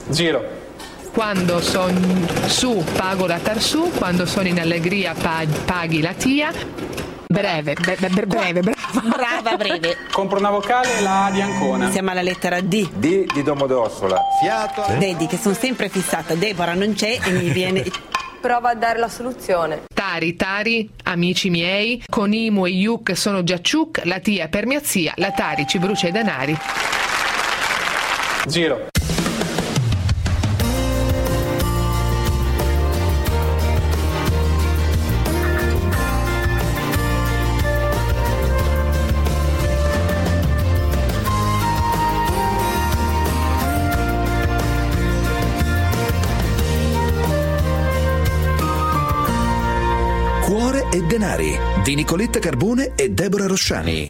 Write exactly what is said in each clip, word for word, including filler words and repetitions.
Giro. Quando sono su pago la tarsù, quando sono in allegria paghi la tia. Breve, be- be- breve, brava. Brava, breve. Compro una vocale e la A di Ancona. Siamo alla lettera D. D di Domodossola. Fiato. Vedi che sono sempre fissata. Deborah non c'è e mi viene... Prova a dare la soluzione. Tari, Tari, amici miei, con Imu e Yuk sono già ciuc, la tia per mia zia, la Tari ci brucia i denari. Giro. Cuore e denari di Nicoletta Carbone e Deborah Rosciani.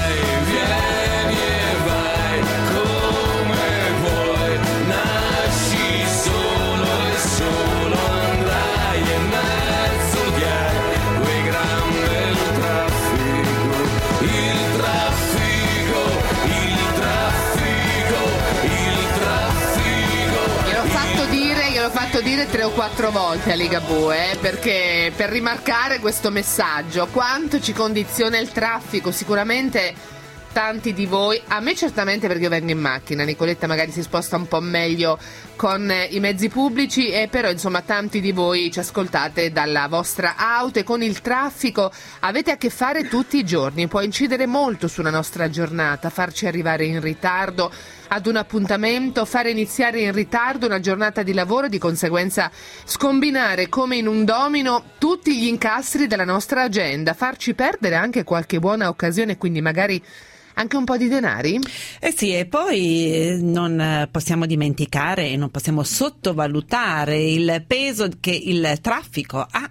L'ho fatto dire tre o quattro volte a Ligabue eh, perché per rimarcare questo messaggio, quanto ci condiziona il traffico. Sicuramente tanti di voi, a me certamente perché io vengo in macchina, Nicoletta magari si sposta un po' meglio con eh, i mezzi pubblici, e però insomma tanti di voi ci ascoltate dalla vostra auto e con il traffico avete a che fare tutti i giorni. Può incidere molto sulla nostra giornata, farci arrivare in ritardo ad un appuntamento, fare iniziare in ritardo una giornata di lavoro e di conseguenza scombinare come in un domino tutti gli incastri della nostra agenda, farci perdere anche qualche buona occasione, quindi magari anche un po' di denari? Eh sì, e poi non possiamo dimenticare e non possiamo sottovalutare il peso che il traffico ha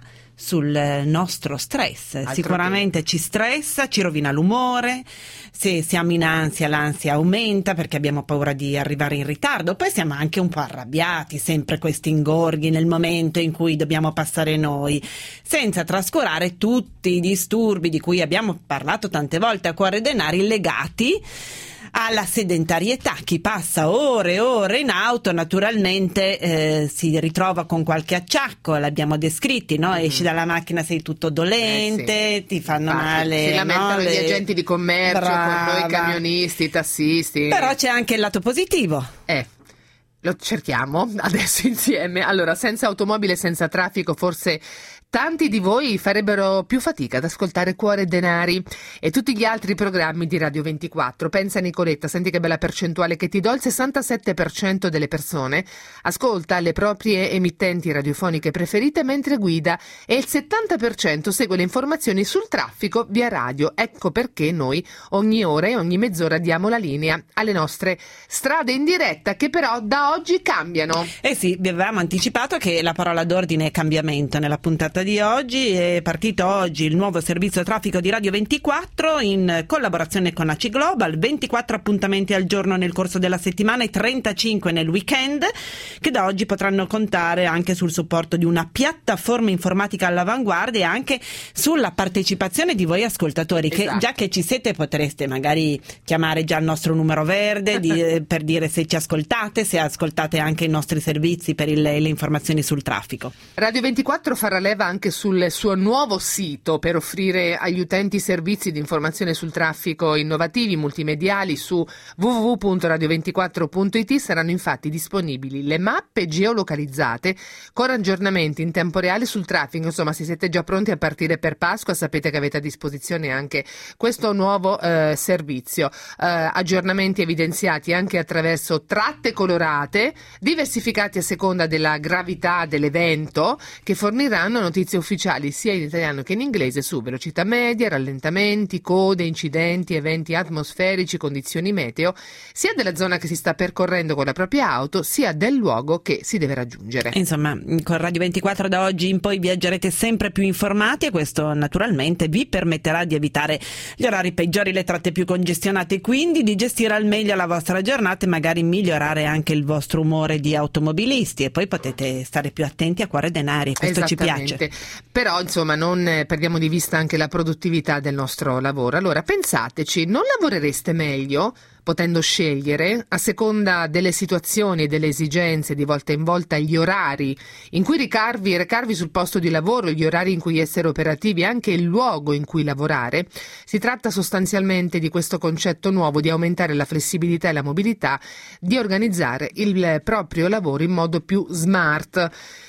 sul nostro stress. Altro Sicuramente che... ci stressa, ci rovina l'umore, se siamo in ansia l'ansia aumenta perché abbiamo paura di arrivare in ritardo, poi siamo anche un po' arrabbiati, sempre questi ingorghi nel momento in cui dobbiamo passare noi, senza trascurare tutti i disturbi di cui abbiamo parlato tante volte a Cuore Denari legati alla sedentarietà. Chi passa ore e ore in auto naturalmente eh, si ritrova con qualche acciacco, l'abbiamo descritti, no? Mm-hmm. Esci dalla macchina, sei tutto dolente, eh sì. ti fanno Infatti, male, si lamentano no? gli Le... agenti di commercio, Brava. con noi camionisti, tassisti. Però c'è anche il lato positivo. Eh Lo cerchiamo adesso insieme. Allora, senza automobile, senza traffico, forse tanti di voi farebbero più fatica ad ascoltare Cuore Denari e tutti gli altri programmi di Radio ventiquattro. Pensa Nicoletta, senti che bella percentuale che ti do, il sessantasette per cento delle persone ascolta le proprie emittenti radiofoniche preferite mentre guida e il settanta per cento segue le informazioni sul traffico via radio. Ecco perché noi ogni ora e ogni mezz'ora diamo la linea alle nostre strade in diretta, che però da oggi cambiano. Eh sì, vi avevamo anticipato che la parola d'ordine è cambiamento nella puntata di oggi. È partito oggi il nuovo servizio traffico di Radio ventiquattro in collaborazione con A C I Global, ventiquattro appuntamenti al giorno nel corso della settimana e trentacinque nel weekend, che da oggi potranno contare anche sul supporto di una piattaforma informatica all'avanguardia e anche sulla partecipazione di voi ascoltatori, che esatto. già che ci siete potreste magari chiamare già il nostro numero verde di, per dire se ci ascoltate, se ascoltate anche i nostri servizi per il, le informazioni sul traffico. Radio ventiquattro farà leva anche sul suo nuovo sito per offrire agli utenti servizi di informazione sul traffico innovativi, multimediali. Su w w w punto radio ventiquattro punto i t saranno infatti disponibili le mappe geolocalizzate con aggiornamenti in tempo reale sul traffico. Insomma, se siete già pronti a partire per Pasqua, sapete che avete a disposizione anche questo nuovo eh, servizio. Eh, aggiornamenti evidenziati anche attraverso tratte colorate, diversificati a seconda della gravità dell'evento, che forniranno notizie ufficiali sia in italiano che in inglese su velocità media, rallentamenti, code, incidenti, eventi atmosferici, condizioni meteo, sia della zona che si sta percorrendo con la propria auto, sia del luogo che si deve raggiungere. Insomma, con Radio ventiquattro da oggi in poi viaggerete sempre più informati e questo naturalmente vi permetterà di evitare gli orari peggiori, le tratte più congestionate, quindi di gestire al meglio la vostra giornata e magari migliorare anche il vostro umore di automobilisti, e poi potete stare più attenti a Cuore Denari, questo ci piace. Però insomma non eh, perdiamo di vista anche la produttività del nostro lavoro. Allora pensateci, non lavorereste meglio? potendo scegliere a seconda delle situazioni e delle esigenze, di volta in volta gli orari in cui ricarvi, recarvi sul posto di lavoro, gli orari in cui essere operativi, anche il luogo in cui lavorare. Si tratta sostanzialmente di questo concetto nuovo di aumentare la flessibilità e la mobilità, di organizzare il proprio lavoro in modo più smart,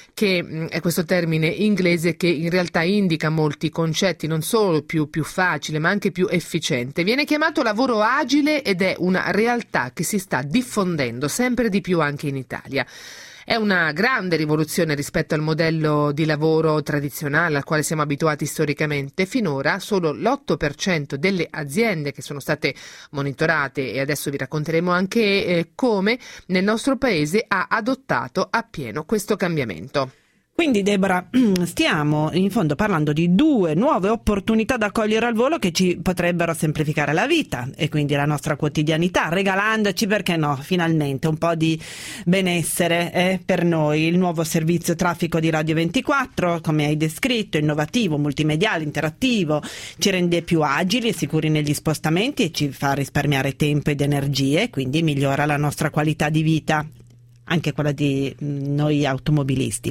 che è questo termine inglese che in realtà indica molti concetti, non solo più, più facile ma anche più efficiente. Viene chiamato lavoro agile ed è una realtà che si sta diffondendo sempre di più anche in Italia. È una grande rivoluzione rispetto al modello di lavoro tradizionale al quale siamo abituati storicamente. Finora solo l'otto per cento delle aziende che sono state monitorate, e adesso vi racconteremo anche eh, come, nel nostro paese ha adottato appieno questo cambiamento. Quindi Deborah, stiamo in fondo parlando di due nuove opportunità da cogliere al volo che ci potrebbero semplificare la vita e quindi la nostra quotidianità, regalandoci, perché no, finalmente un po' di benessere eh, per noi. Il nuovo servizio traffico di Radio ventiquattro, come hai descritto, innovativo, multimediale, interattivo, ci rende più agili e sicuri negli spostamenti e ci fa risparmiare tempo ed energie, quindi migliora la nostra qualità di vita, anche quella di noi automobilisti.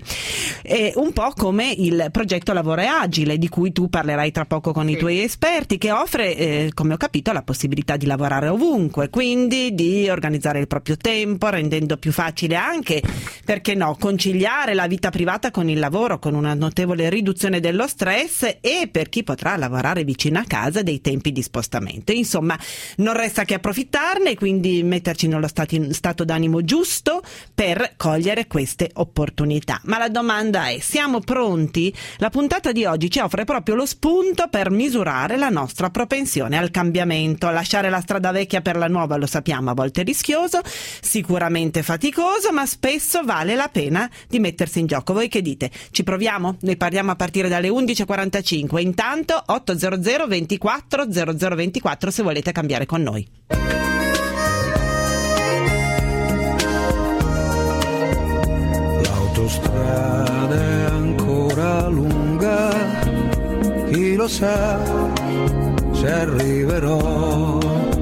È un po' come il progetto Lavoro Agile, di cui tu parlerai tra poco con sì. i tuoi esperti, che offre, eh, come ho capito, la possibilità di lavorare ovunque, quindi di organizzare il proprio tempo, rendendo più facile anche, perché no, conciliare la vita privata con il lavoro, con una notevole riduzione dello stress, e per chi potrà lavorare vicino a casa dei tempi di spostamento. Insomma, non resta che approfittarne e quindi metterci nello stati, stato d'animo giusto per cogliere queste opportunità. Ma la domanda è: siamo pronti? La puntata di oggi ci offre proprio lo spunto per misurare la nostra propensione al cambiamento. Lasciare la strada vecchia per la nuova, lo sappiamo, a volte è rischioso, sicuramente faticoso, ma spesso vale la pena di mettersi in gioco. Voi che dite? Ci proviamo? Noi parliamo a partire dalle undici e quarantacinque. Intanto ottocento ventiquattro zero zero ventiquattro se volete cambiare con noi. L'autostrada è ancora lunga, chi lo sa se arriverò.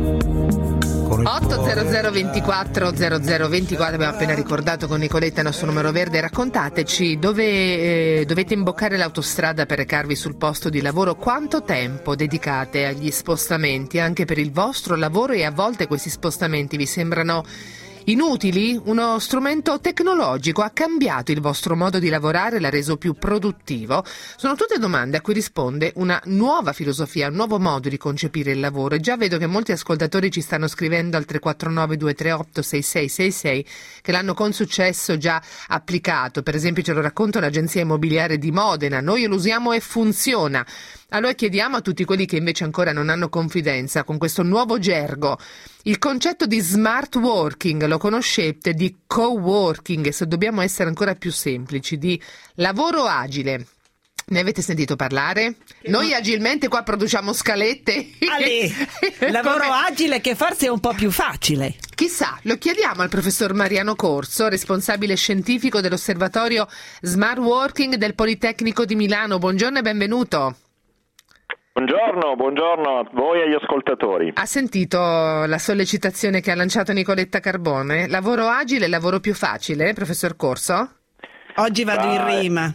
ottocento ventiquattro zero zero ventiquattro, abbiamo appena ricordato con Nicoletta il nostro numero verde. Raccontateci dove eh, dovete imboccare l'autostrada per recarvi sul posto di lavoro, quanto tempo dedicate agli spostamenti anche per il vostro lavoro, e a volte questi spostamenti vi sembrano inutili? Uno strumento tecnologico ha cambiato il vostro modo di lavorare, l'ha reso più produttivo? Sono tutte domande a cui risponde una nuova filosofia, un nuovo modo di concepire il lavoro, e già vedo che molti ascoltatori ci stanno scrivendo al tre quattro nove due tre otto sei sei sei sei che l'hanno con successo già applicato. Per esempio ce lo racconta un'agenzia immobiliare di Modena: noi lo usiamo e funziona. Allora chiediamo a tutti quelli che invece ancora non hanno confidenza con questo nuovo gergo: il concetto di smart working lo conoscete? Di co-working, e se dobbiamo essere ancora più semplici, di lavoro agile. Ne avete sentito parlare? Noi agilmente qua produciamo scalette. Ale, lavoro Come... agile che forse è un po' più facile. Chissà, lo chiediamo al professor Mariano Corso, responsabile scientifico dell'osservatorio Smart Working del Politecnico di Milano. Buongiorno e benvenuto. Buongiorno, buongiorno a voi e agli ascoltatori. Ha sentito la sollecitazione che ha lanciato Nicoletta Carbone? Lavoro agile, lavoro più facile, professor Corso? Oggi vado ah, in rima.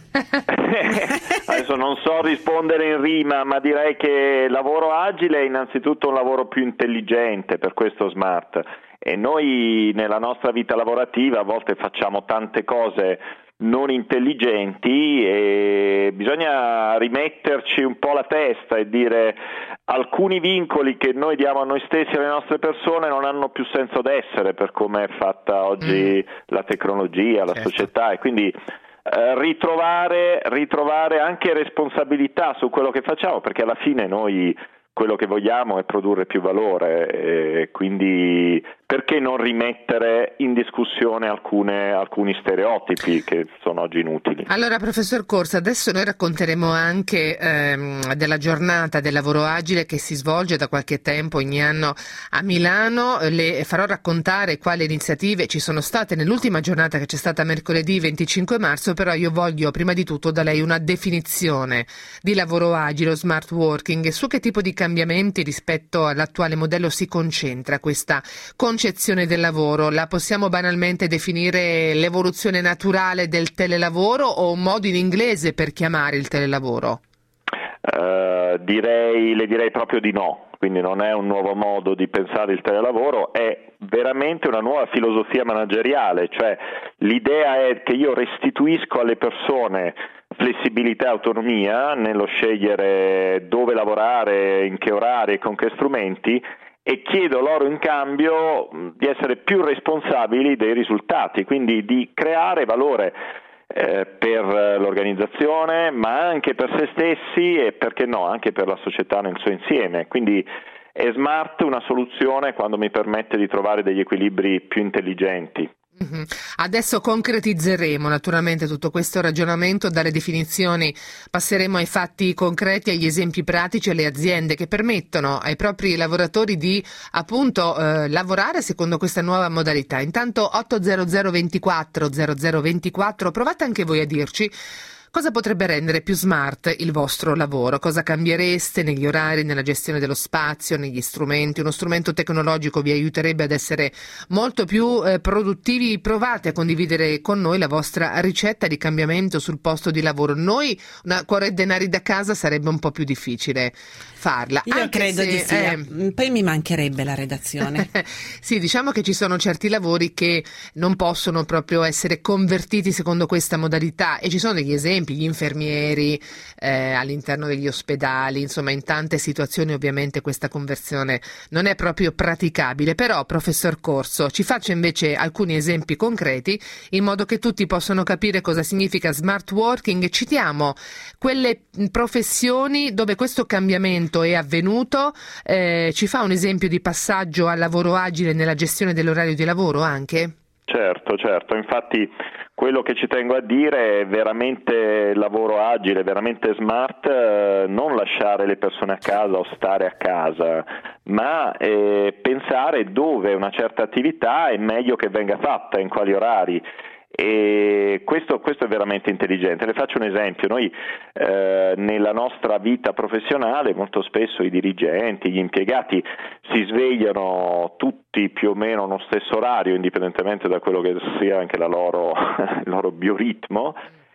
Adesso non so rispondere in rima, ma direi che lavoro agile è innanzitutto un lavoro più intelligente, per questo smart. E noi nella nostra vita lavorativa a volte facciamo tante cose non intelligenti e bisogna rimetterci un po' la testa e dire: alcuni vincoli che noi diamo a noi stessi e alle nostre persone non hanno più senso d'essere per come è fatta oggi mm. la tecnologia, la certo. società, e quindi eh, ritrovare, ritrovare anche responsabilità su quello che facciamo, perché alla fine noi quello che vogliamo è produrre più valore, e quindi perché non rimettere in discussione alcune, alcuni stereotipi che sono oggi inutili. Allora, professor Corso, adesso noi racconteremo anche ehm, della giornata del lavoro agile che si svolge da qualche tempo ogni anno a Milano. Le farò raccontare quali iniziative ci sono state nell'ultima giornata che c'è stata mercoledì venticinque marzo, però io voglio prima di tutto da lei una definizione di lavoro agile o smart working, e su che tipo di cambiamento cambiamenti rispetto all'attuale modello si concentra questa concezione del lavoro? La possiamo banalmente definire l'evoluzione naturale del telelavoro o un modo in inglese per chiamare il telelavoro? Uh, direi, le direi proprio di no, quindi non è un nuovo modo di pensare il telelavoro, è veramente una nuova filosofia manageriale, cioè l'idea è che io restituisco alle persone flessibilità e autonomia nello scegliere dove lavorare, in che orari e con che strumenti, e chiedo loro in cambio di essere più responsabili dei risultati, quindi di creare valore Eh, per l'organizzazione, ma anche per se stessi e, perché no, anche per la società nel suo insieme. Quindi è smart una soluzione quando mi permette di trovare degli equilibri più intelligenti. Mm-hmm. Adesso concretizzeremo naturalmente tutto questo ragionamento, dalle definizioni passeremo ai fatti concreti, agli esempi pratici, alle aziende che permettono ai propri lavoratori di appunto eh, lavorare secondo questa nuova modalità. Intanto otto zero zero ventiquattro zero zero ventiquattro, provate anche voi a dirci cosa potrebbe rendere più smart il vostro lavoro, cosa cambiereste negli orari, nella gestione dello spazio, negli strumenti. Uno strumento tecnologico vi aiuterebbe ad essere molto più eh, produttivi. Provate a condividere con noi la vostra ricetta di cambiamento sul posto di lavoro. Noi, una Cuore e Denari da casa, sarebbe un po' più difficile farla. Io anche credo se, di sì, eh, poi mi mancherebbe la redazione. Sì, diciamo che ci sono certi lavori che non possono proprio essere convertiti secondo questa modalità, e ci sono degli esempi, gli infermieri eh, all'interno degli ospedali, insomma in tante situazioni ovviamente questa conversione non è proprio praticabile. Però, professor Corso, ci faccia invece alcuni esempi concreti in modo che tutti possano capire cosa significa smart working. Citiamo quelle professioni dove questo cambiamento è avvenuto, eh, ci fa un esempio di passaggio al lavoro agile nella gestione dell'orario di lavoro anche? Certo, certo, infatti quello che ci tengo a dire è veramente lavoro agile, veramente smart, eh, non lasciare le persone a casa o stare a casa, ma eh, pensare dove una certa attività è meglio che venga fatta, in quali orari. E questo, questo è veramente intelligente. Le faccio un esempio: noi eh, nella nostra vita professionale molto spesso i dirigenti, gli impiegati si svegliano tutti più o meno allo stesso orario, indipendentemente da quello che sia anche la loro, il loro bioritmo,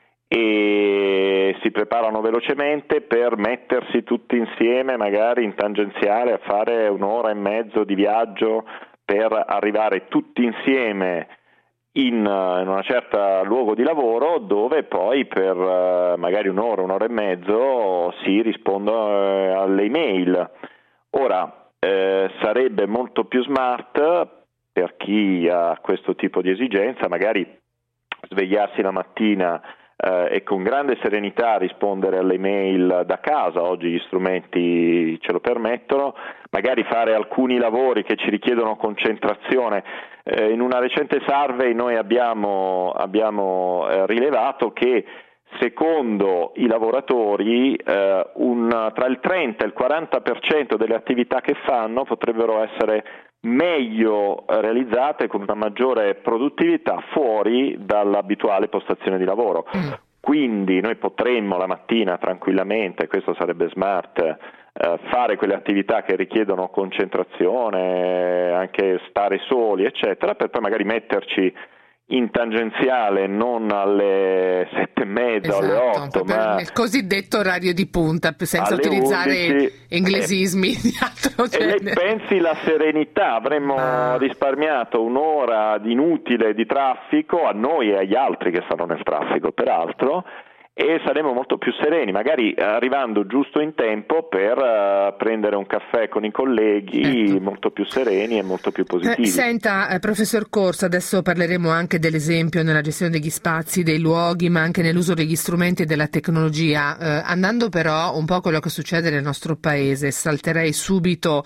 e si preparano velocemente per mettersi tutti insieme magari in tangenziale a fare un'ora e mezzo di viaggio per arrivare tutti insieme in, in una certa luogo di lavoro, dove poi per uh, magari un'ora, un'ora e mezzo si rispondono uh, alle email. Ora eh, sarebbe molto più smart per chi ha questo tipo di esigenza magari svegliarsi la mattina eh, e con grande serenità rispondere alle email da casa. Oggi gli strumenti ce lo permettono, magari fare alcuni lavori che ci richiedono concentrazione. Eh, in una recente survey noi abbiamo, abbiamo eh, rilevato che secondo i lavoratori eh, un, tra il trenta e il quaranta per cento delle attività che fanno potrebbero essere meglio realizzate con una maggiore produttività fuori dall'abituale postazione di lavoro. Mm. Quindi noi potremmo la mattina tranquillamente, questo sarebbe smart, eh, fare quelle attività che richiedono concentrazione, anche stare soli eccetera, per poi magari metterci in tangenziale non alle sette e mezza o alle otto, ma nel cosiddetto orario di punta, senza utilizzare undici, inglesismi e, di altro genere. E lei pensi la serenità, avremmo ah. risparmiato un'ora di inutile di traffico a noi e agli altri che stanno nel traffico peraltro, e saremo molto più sereni, magari arrivando giusto in tempo per uh, prendere un caffè con i colleghi, certo. molto più sereni e molto più positivi. Eh, senta, eh, professor Corso, adesso parleremo anche dell'esempio nella gestione degli spazi, dei luoghi, ma anche nell'uso degli strumenti e della tecnologia. Eh, andando però un po' a quello che succede nel nostro paese, salterei subito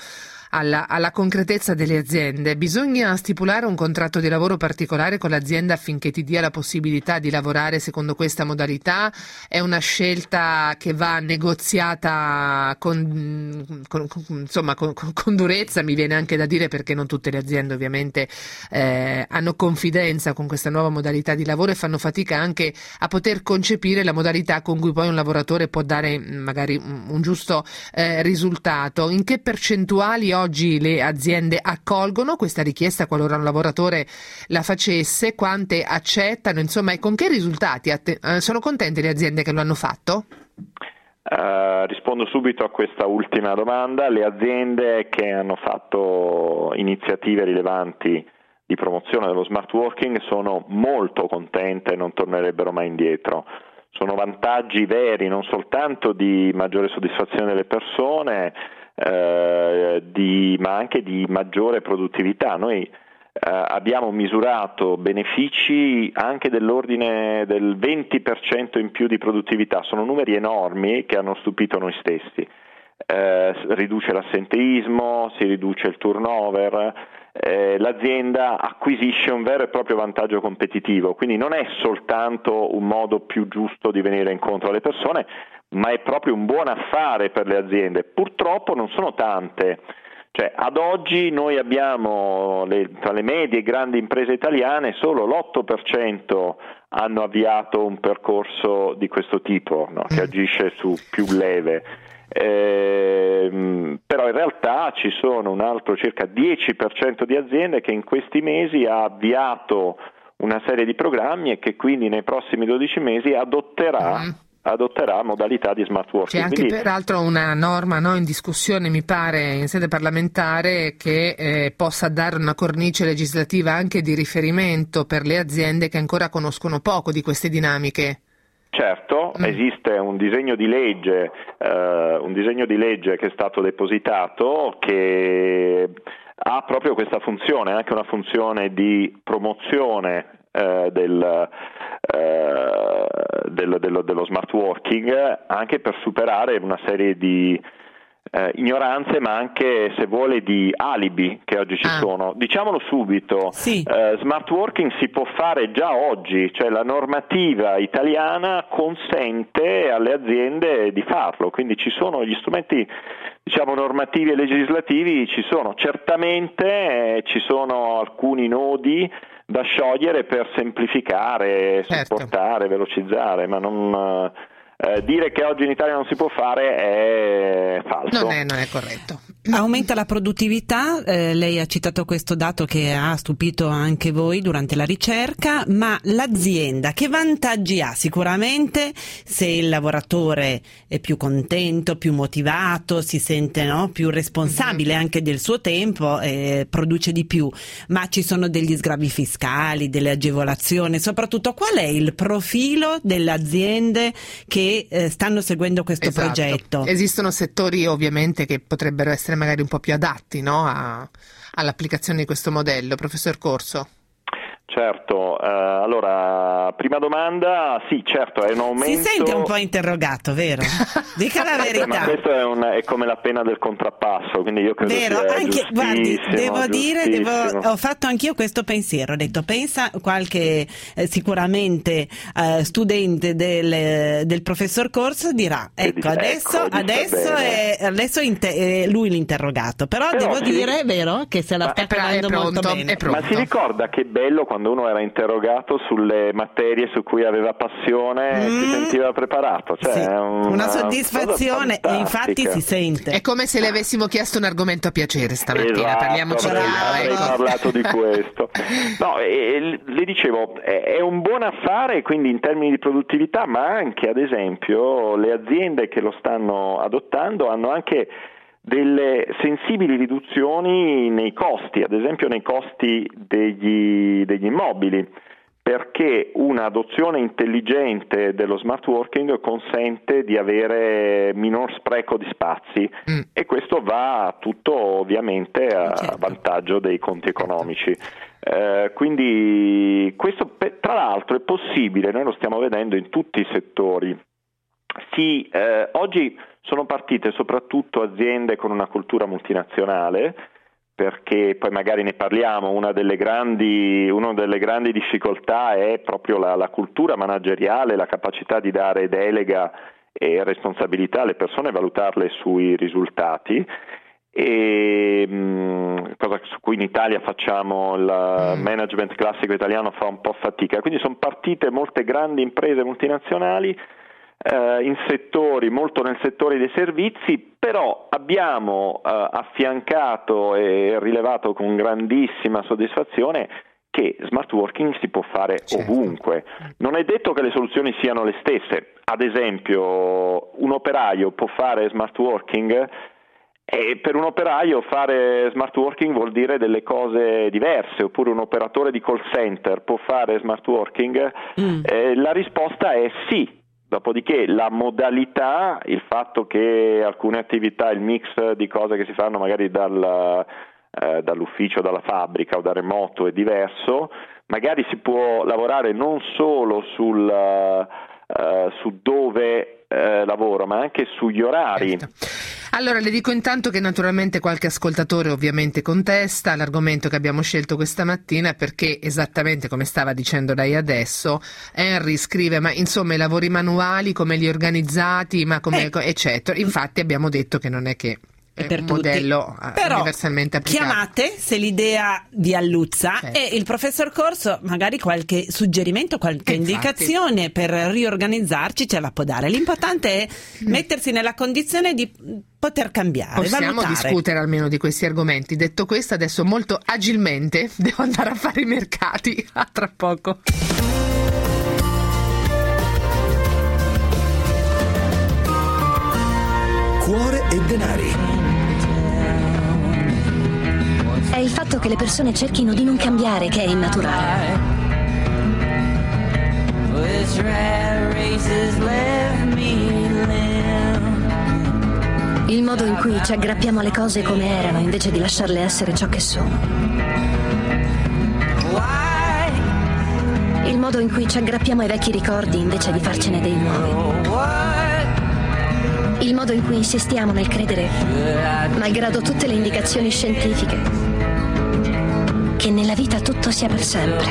alla, alla concretezza delle aziende. Bisogna stipulare un contratto di lavoro particolare con l'azienda affinché ti dia la possibilità di lavorare secondo questa modalità? È una scelta che va negoziata con, con, con, insomma, con, con durezza, mi viene anche da dire, perché non tutte le aziende ovviamente eh, hanno confidenza con questa nuova modalità di lavoro e fanno fatica anche a poter concepire la modalità con cui poi un lavoratore può dare magari un, un giusto eh, risultato. In che percentuali oggi le aziende accolgono questa richiesta qualora un lavoratore la facesse? Quante accettano? Insomma, e con che risultati? Atte- sono contente le aziende che lo hanno fatto? Uh, rispondo subito a questa ultima domanda. Le aziende che hanno fatto iniziative rilevanti di promozione dello smart working sono molto contente e non tornerebbero mai indietro. Sono vantaggi veri, non soltanto di maggiore soddisfazione delle persone, eh, di, ma anche di maggiore produttività. Noi Uh, abbiamo misurato benefici anche dell'ordine del venti per cento in più di produttività, sono numeri enormi che hanno stupito noi stessi. Uh, riduce l'assenteismo, si riduce il turnover, uh, l'azienda acquisisce un vero e proprio vantaggio competitivo, quindi non è soltanto un modo più giusto di venire incontro alle persone, ma è proprio un buon affare per le aziende. Purtroppo non sono tante. Cioè, ad oggi noi abbiamo le, tra le medie e grandi imprese italiane solo l'otto per cento hanno avviato un percorso di questo tipo, no? Che agisce su più leve. Eh, però in realtà ci sono un altro circa dieci per cento di aziende che in questi mesi ha avviato una serie di programmi e che quindi nei prossimi dodici mesi adotterà mm. adotterà modalità di smart working. C'è anche Quindi... peraltro una norma, no, in discussione, mi pare, in sede parlamentare, che eh, possa dare una cornice legislativa anche di riferimento per le aziende che ancora conoscono poco di queste dinamiche. Certo, mm. esiste un disegno di legge, eh, un disegno di legge che è stato depositato che ha proprio questa funzione, anche una funzione di promozione eh, del Eh, dello, dello, dello smart working, anche per superare una serie di eh, ignoranze, ma anche, se vuole, di alibi che oggi ci ah. sono. Diciamolo subito, sì. eh, smart working si può fare già oggi, cioè la normativa italiana consente alle aziende di farlo, quindi ci sono gli strumenti, diciamo, normativi e legislativi, ci sono. Certamente eh, ci sono alcuni nodi da sciogliere per semplificare, certo. supportare, velocizzare, ma non eh, dire che oggi in Italia non si può fare è falso. Non è, non è corretto. Aumenta la produttività, eh, lei ha citato questo dato che ha stupito anche voi durante la ricerca, ma l'azienda che vantaggi ha? Sicuramente se il lavoratore è più contento, più motivato, si sente, no, più responsabile mm-hmm. anche del suo tempo, eh, produce di più, ma ci sono degli sgravi fiscali, delle agevolazioni, soprattutto qual è il profilo delle aziende che eh, stanno seguendo questo esatto. progetto? Esistono settori ovviamente che potrebbero essere magari un po' più adatti, no, a, all'applicazione di questo modello. Professor Corso. Certo, eh, allora, prima domanda, sì, certo, è un aumento... Si sente un po' interrogato, vero? Dica la verità. Ma questo è, un, è come la pena del contrappasso, quindi io credo vero, sia anche, guardi, devo dire, devo, giustissimo. ho fatto anch'io questo pensiero, ho detto, pensa qualche eh, sicuramente eh, studente del, del professor Corso dirà, ecco, adesso, ecco, adesso, è, adesso inter- è lui l'interrogato, però, però devo si... dire, vero, che se la sta prendendo molto bene. È pronto. Ma si ricorda che bello quando uno era interrogato sulle materie su cui aveva passione, mm. si sentiva preparato, cioè, sì. una, una soddisfazione, e infatti si sente. È come se le avessimo chiesto un argomento a piacere stamattina, esatto, parliamoci avrei, chiaro. avrei Ecco. parlato di questo. No, e, le dicevo, è, è un buon affare, quindi in termini di produttività, ma anche, ad esempio, le aziende che lo stanno adottando hanno anche delle sensibili riduzioni nei costi, ad esempio nei costi degli, degli immobili, perché un'adozione intelligente dello smart working consente di avere minor spreco di spazi mm. e questo va tutto ovviamente a certo. vantaggio dei conti economici. Eh, quindi questo tra l'altro è possibile, noi lo stiamo vedendo in tutti i settori. Si, eh, oggi sono partite soprattutto aziende con una cultura multinazionale, perché poi magari ne parliamo, una delle grandi, una delle grandi difficoltà è proprio la, la cultura manageriale, la capacità di dare delega e responsabilità alle persone e valutarle sui risultati, e mh, cosa su cui in Italia facciamo, il mm. management classico italiano fa un po' fatica, quindi sono partite molte grandi imprese multinazionali Uh, in settori, molto nel settore dei servizi, però abbiamo uh, affiancato e rilevato con grandissima soddisfazione che smart working si può fare certo. ovunque. Non è detto che le soluzioni siano le stesse. Ad esempio, un operaio può fare smart working, e per un operaio fare smart working vuol dire delle cose diverse, oppure un operatore di call center può fare smart working? Mm. Eh, la risposta è sì. Dopodiché la modalità, il fatto che alcune attività, il mix di cose che si fanno magari dal, eh, dall'ufficio, dalla fabbrica o da remoto è diverso, magari si può lavorare non solo sul, uh, su dove uh, lavoro, ma anche sugli orari. Certo. Allora le dico intanto che naturalmente qualche ascoltatore ovviamente contesta l'argomento che abbiamo scelto questa mattina, perché esattamente come stava dicendo lei adesso, Henry scrive ma insomma i lavori manuali come li organizzati, ma come eh. eccetera. Infatti abbiamo detto che non è che è per un tutti. modello Però universalmente applicato. Chiamate se l'idea vi alluzza, certo. e il professor Corso magari qualche suggerimento, qualche Infatti. indicazione per riorganizzarci ce la può dare. L'importante è mm. mettersi nella condizione di poter cambiare, possiamo valutare. discutere almeno di questi argomenti. Detto questo, adesso molto agilmente devo andare a fare i mercati. A tra poco. Cuore e denari. È il fatto che le persone cerchino di non cambiare che è innaturale. Il modo in cui ci aggrappiamo alle cose come erano invece di lasciarle essere ciò che sono. Il modo in cui ci aggrappiamo ai vecchi ricordi invece di farcene dei nuovi. Il modo in cui insistiamo nel credere, malgrado tutte le indicazioni scientifiche, che nella vita tutto sia per sempre.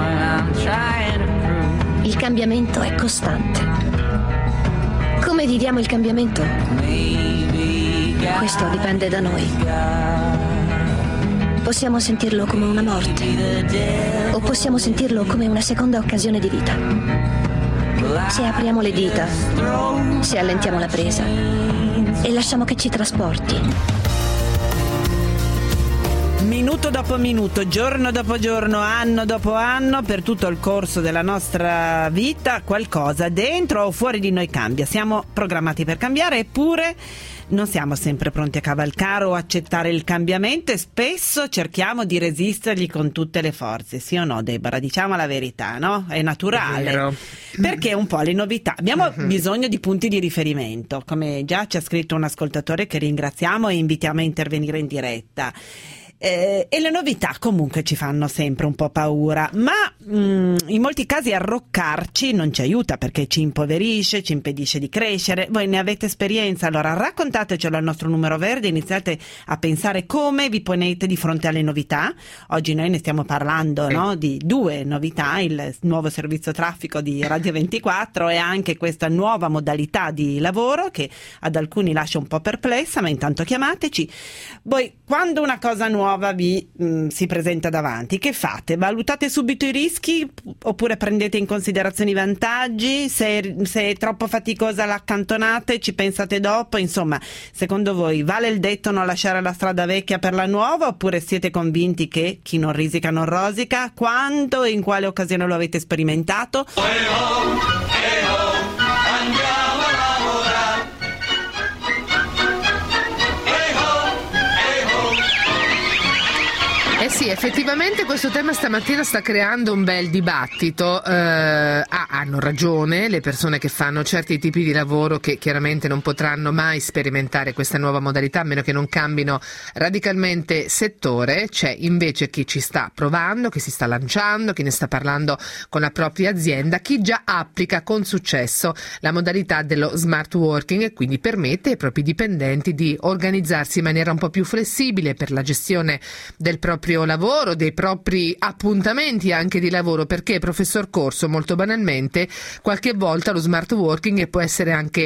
Il cambiamento è costante. Come viviamo il cambiamento? Questo dipende da noi. Possiamo sentirlo come una morte, o possiamo sentirlo come una seconda occasione di vita. Se apriamo le dita, se allentiamo la presa e lasciamo che ci trasporti. Minuto dopo minuto, giorno dopo giorno, anno dopo anno, per tutto il corso della nostra vita qualcosa dentro o fuori di noi cambia. Siamo programmati per cambiare, eppure non siamo sempre pronti a cavalcare o accettare il cambiamento, e spesso cerchiamo di resistergli con tutte le forze. Sì o no, Deborah? Diciamo la verità, no? È naturale. È perché un po' le novità. Abbiamo uh-huh. bisogno di punti di riferimento, come già ci ha scritto un ascoltatore che ringraziamo e invitiamo a intervenire in diretta. Eh, e le novità comunque ci fanno sempre un po' paura, ma mh, in molti casi arroccarci non ci aiuta, perché ci impoverisce, ci impedisce di crescere. Voi ne avete esperienza? Allora raccontatecelo al nostro numero verde, iniziate a pensare come vi ponete di fronte alle novità. Oggi noi ne stiamo parlando, sì. no? Di due novità, il nuovo servizio traffico di Radio ventiquattro e anche questa nuova modalità di lavoro che ad alcuni lascia un po' perplessa, ma intanto chiamateci. Voi, quando una cosa nuova vi mh, si presenta davanti, che fate? Valutate subito i rischi oppure prendete in considerazione i vantaggi? Se, se è troppo faticosa l'accantonate, ci pensate dopo? Insomma, secondo voi vale il detto non lasciare la strada vecchia per la nuova, oppure siete convinti che chi non risica non rosica? Quando e in quale occasione lo avete sperimentato? Hey-ho, hey-ho, andiamo a lavorare. Eh sì, effettivamente questo tema stamattina sta creando un bel dibattito, eh, ha hanno ragione le persone che fanno certi tipi di lavoro, che chiaramente non potranno mai sperimentare questa nuova modalità a meno che non cambino radicalmente settore. C'è invece chi ci sta provando, chi si sta lanciando, chi ne sta parlando con la propria azienda, chi già applica con successo la modalità dello smart working e quindi permette ai propri dipendenti di organizzarsi in maniera un po' più flessibile per la gestione del proprio lavoro, dei propri appuntamenti anche di lavoro, perché, professor Corso, molto banalmente, qualche volta lo smart working può essere anche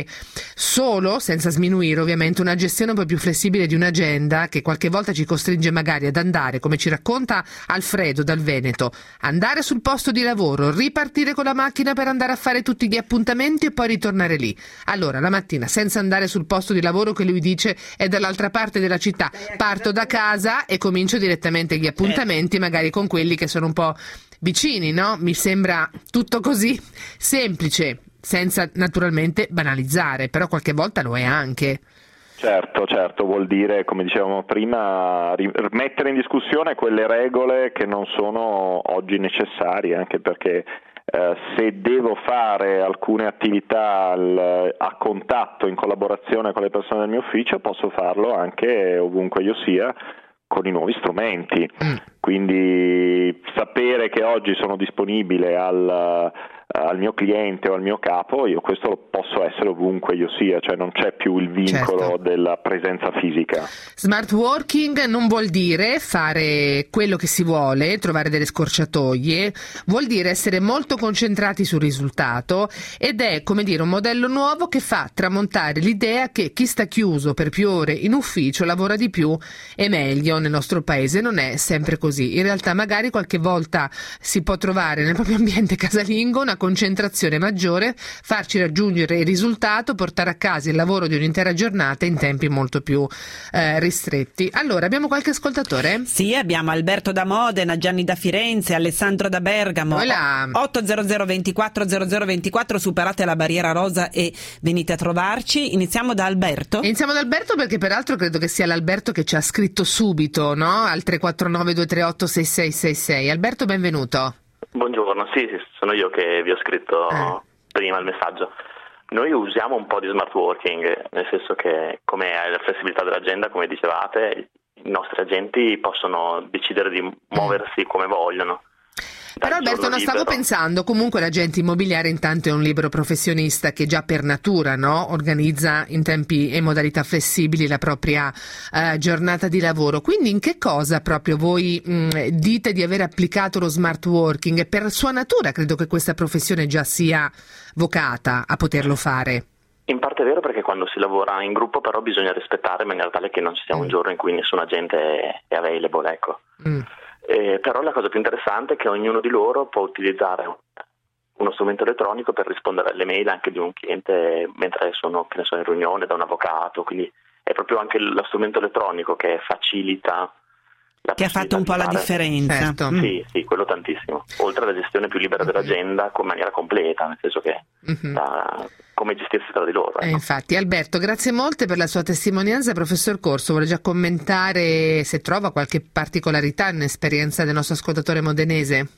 solo, senza sminuire ovviamente, una gestione un po' più flessibile di un'agenda che qualche volta ci costringe magari ad andare, come ci racconta Alfredo dal Veneto, andare sul posto di lavoro, ripartire con la macchina per andare a fare tutti gli appuntamenti e poi ritornare lì. Allora la mattina, senza andare sul posto di lavoro che lui dice è dall'altra parte della città, parto da casa e comincio direttamente gli appuntamenti, magari con quelli che sono un po' vicini, no? Mi sembra tutto così semplice, senza naturalmente banalizzare, però qualche volta lo è anche. Certo, certo, vuol dire, come dicevamo prima, mettere in discussione quelle regole che non sono oggi necessarie, anche perché eh, se devo fare alcune attività al, a contatto, in collaborazione con le persone del mio ufficio, posso farlo anche ovunque io sia, con i nuovi strumenti. Mm. Quindi sapere che oggi sono disponibile al, al mio cliente o al mio capo, io questo lo posso essere ovunque io sia, cioè non c'è più il vincolo certo. della presenza fisica. Smart working non vuol dire fare quello che si vuole, trovare delle scorciatoie, vuol dire essere molto concentrati sul risultato, ed è, come dire, un modello nuovo che fa tramontare l'idea che chi sta chiuso per più ore in ufficio lavora di più e meglio. Nel nostro paese non è sempre così. In realtà magari qualche volta si può trovare nel proprio ambiente casalingo una concentrazione maggiore, farci raggiungere il risultato, portare a casa il lavoro di un'intera giornata in tempi molto più eh, ristretti. Allora, abbiamo qualche ascoltatore? Sì, abbiamo Alberto da Modena, Gianni da Firenze, Alessandro da Bergamo. Voilà. otto zero zero ventiquattro zero zero ventiquattro, superate la barriera rosa e venite a trovarci. Iniziamo da Alberto. Iniziamo da Alberto perché peraltro credo che sia l'Alberto che ci ha scritto subito, no? Al tre quattro nove due tre otto sei sei sei sei. Alberto, benvenuto. Buongiorno, sì, sì, sono io che vi ho scritto eh. prima il messaggio. Noi usiamo un po' di smart working, nel senso che, come la flessibilità dell'agenda, come dicevate, i nostri agenti possono decidere di muoversi come vogliono. Però Alberto, non stavo pensando, comunque l'agente immobiliare intanto è un libero professionista che già per natura, no, organizza in tempi e modalità flessibili la propria eh, giornata di lavoro. Quindi in che cosa proprio voi mh, dite di aver applicato lo smart working? Per sua natura credo che questa professione già sia vocata a poterlo fare. In parte è vero, perché quando si lavora in gruppo però bisogna rispettare in maniera tale che non ci sia mm. un giorno in cui nessun agente è available, ecco. Mm. Eh, però la cosa più interessante è che ognuno di loro può utilizzare uno strumento elettronico per rispondere alle mail anche di un cliente mentre sono, che ne so, in riunione, da un avvocato, quindi è proprio anche lo strumento elettronico che facilita la che ha fatto un po' la differenza. Certo. Sì, sì, quello tantissimo. Oltre alla gestione più libera dell'agenda con maniera completa, nel senso che mm-hmm. da, come gestirsi tra di loro. Ecco. Eh, infatti, Alberto, grazie molte per la sua testimonianza. Professor Corso, vuole già commentare se trova qualche particolarità nell'esperienza del nostro ascoltatore modenese?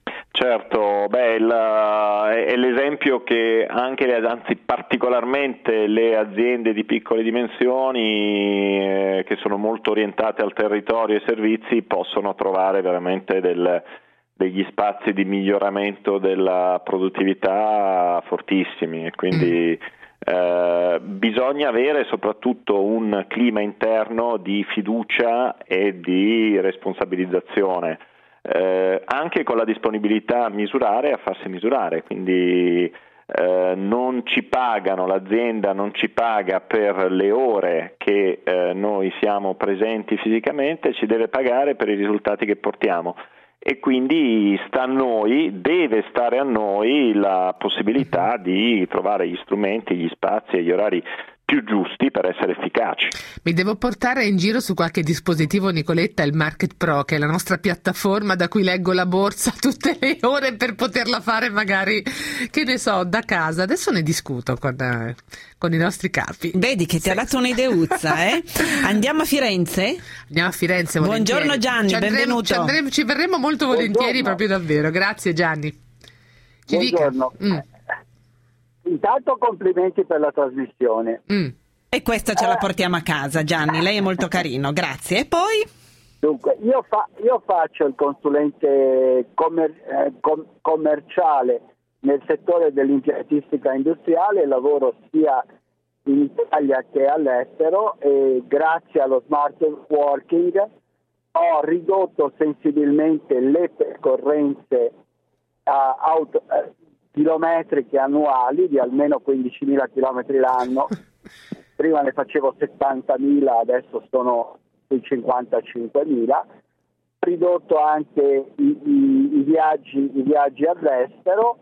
Certo, beh, il, è l'esempio che anche le, anzi particolarmente le aziende di piccole dimensioni eh, che sono molto orientate al territorio e servizi possono trovare veramente del, degli spazi di miglioramento della produttività fortissimi e quindi mm. eh, bisogna avere soprattutto un clima interno di fiducia e di responsabilizzazione. Eh, anche con la disponibilità a misurare e a farsi misurare, quindi eh, non ci pagano, l'azienda non ci paga per le ore che eh, noi siamo presenti fisicamente, ci deve pagare per i risultati che portiamo e quindi sta a noi, deve stare a noi la possibilità di trovare gli strumenti, gli spazi e gli orari più giusti per essere efficaci. Mi devo portare in giro su qualche dispositivo, Nicoletta, il Market Pro, che è la nostra piattaforma da cui leggo la borsa tutte le ore per poterla fare magari, che ne so, da casa. Adesso ne discuto con, eh, con i nostri capi. Vedi che ti sì. ha dato un'ideuzza, eh? Andiamo a Firenze? Andiamo a Firenze, volentieri. Buongiorno Gianni, ci andremo, benvenuto. Ci, andremo, ci verremo molto volentieri, Buongiorno. Proprio davvero. Grazie Gianni. Ci Buongiorno. Dica. Mm. intanto complimenti per la trasmissione. Mm. E questa ce eh. la portiamo a casa, Gianni, lei è molto carino, grazie. E poi? Dunque, io, fa, io faccio il consulente commer- eh, com- commerciale nel settore dell'impiantistica industriale, lavoro sia in Italia che all'estero e grazie allo smart working ho ridotto sensibilmente le percorrenze uh, auto, uh, chilometriche annuali di almeno quindicimila chilometri l'anno. Prima ne facevo settantamila, adesso sono sui cinquantacinquemila. Ho ridotto anche i, i, i, viaggi, i viaggi all'estero.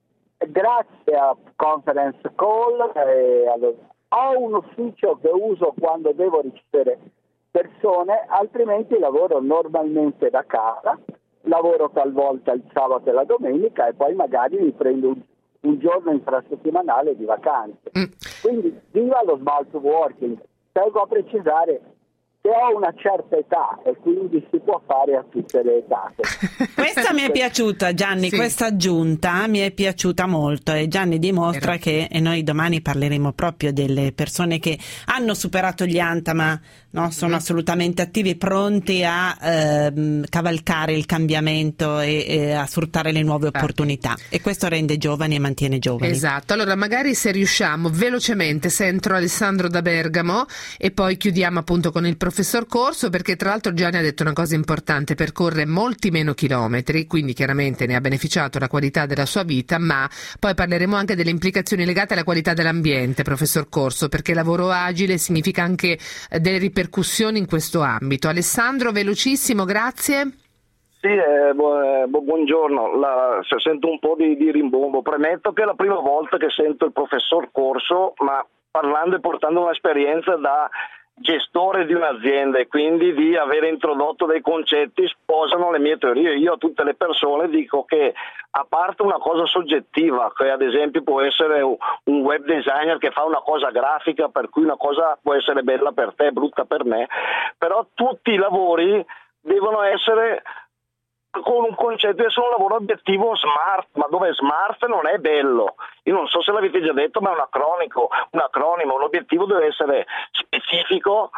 Grazie a conference call e allo, ho un ufficio che uso quando devo ricevere persone, altrimenti lavoro normalmente da casa, lavoro talvolta il sabato e la domenica e poi magari mi prendo un, un giorno infrasettimanale di vacanze. Mm. Quindi viva lo smart working. Tengo a precisare che ho una certa età e quindi si può fare a tutte le età. Questa mi è piaciuta, Gianni, sì. Questa aggiunta mi è piaciuta molto e Gianni dimostra Era. che, e noi domani parleremo proprio delle persone che hanno superato gli ANTA ma no, sono mm. assolutamente attivi, pronti a eh, cavalcare il cambiamento e, e a sfruttare le nuove opportunità e questo rende giovani e mantiene giovani. Esatto, allora magari se riusciamo velocemente, se entro Alessandro da Bergamo e poi chiudiamo appunto con il professor Corso, perché tra l'altro Gianni ha detto una cosa importante, percorre molti meno chilometri, quindi chiaramente ne ha beneficiato la qualità della sua vita, ma poi parleremo anche delle implicazioni legate alla qualità dell'ambiente, professor Corso, perché lavoro agile significa anche delle ripercussioni in questo ambito. Alessandro, velocissimo, grazie. Sì, eh, bu- bu- buongiorno, la, se sento un po' di, di rimbombo, premetto che è la prima volta che sento il professor Corso, ma parlando e portando un'esperienza da gestore di un'azienda e quindi di avere introdotto dei concetti sposano le mie teorie. Io a tutte le persone dico che a parte una cosa soggettiva, che ad esempio può essere un web designer che fa una cosa grafica per cui una cosa può essere bella per te, brutta per me, però tutti i lavori devono essere con un concetto di essere un lavoro obiettivo smart, ma dove smart non è bello. Io non so se l'avete già detto, ma è un acronimo, un acronimo, un obiettivo deve essere specifico,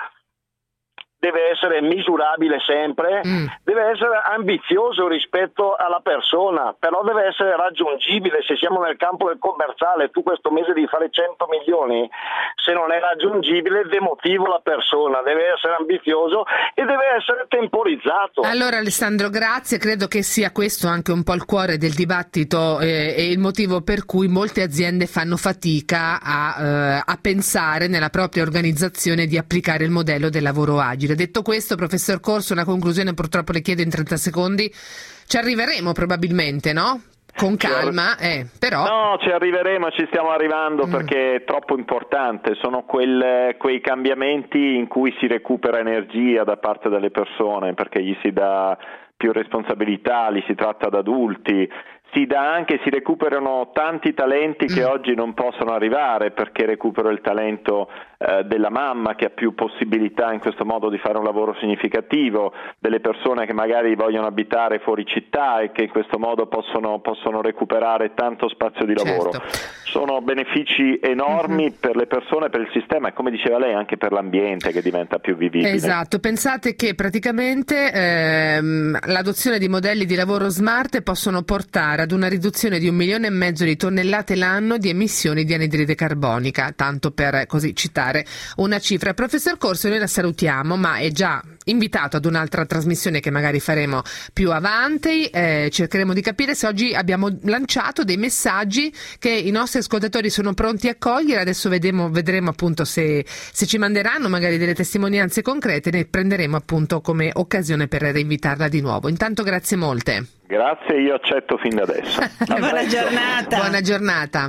deve essere misurabile sempre, mm. deve essere ambizioso rispetto alla persona, però deve essere raggiungibile. Se siamo nel campo del commerciale, tu questo mese devi fare cento milioni, se non è raggiungibile demotivo la persona, deve essere ambizioso e deve essere temporizzato. Allora Alessandro, grazie, credo che sia questo anche un po' il cuore del dibattito eh, e il motivo per cui molte aziende fanno fatica a, eh, a pensare nella propria organizzazione di applicare il modello del lavoro agile. Detto questo, professor Corso, una conclusione purtroppo le chiedo in trenta secondi. Ci arriveremo probabilmente, no? Con calma, eh, però... No, ci arriveremo, ci stiamo arrivando mm. perché è troppo importante. Sono quel, quei cambiamenti in cui si recupera energia da parte delle persone, perché gli si dà più responsabilità, li si tratta da adulti, si dà anche, si recuperano tanti talenti che mm. oggi non possono arrivare, perché recupero il talento eh, della mamma che ha più possibilità in questo modo di fare un lavoro significativo, delle persone che magari vogliono abitare fuori città e che in questo modo possono, possono recuperare tanto spazio di lavoro. Certo. Sono benefici enormi mm-hmm. per le persone, per il sistema e, come diceva lei, anche per l'ambiente che diventa più vivibile. Esatto, pensate che praticamente ehm, l'adozione di modelli di lavoro smart possono portare ad una riduzione di un milione e mezzo di tonnellate l'anno di emissioni di anidride carbonica, tanto per così citare una cifra. Professor Corso, noi la salutiamo, ma è già invitato ad un'altra trasmissione che magari faremo più avanti, eh, cercheremo di capire se oggi abbiamo lanciato dei messaggi che i nostri ascoltatori sono pronti a cogliere. Adesso vedremo, vedremo appunto se, se ci manderanno magari delle testimonianze concrete, ne prenderemo appunto come occasione per reinvitarla di nuovo. Intanto grazie molte. Grazie, io accetto fin da adesso. Buona giornata. Buona giornata.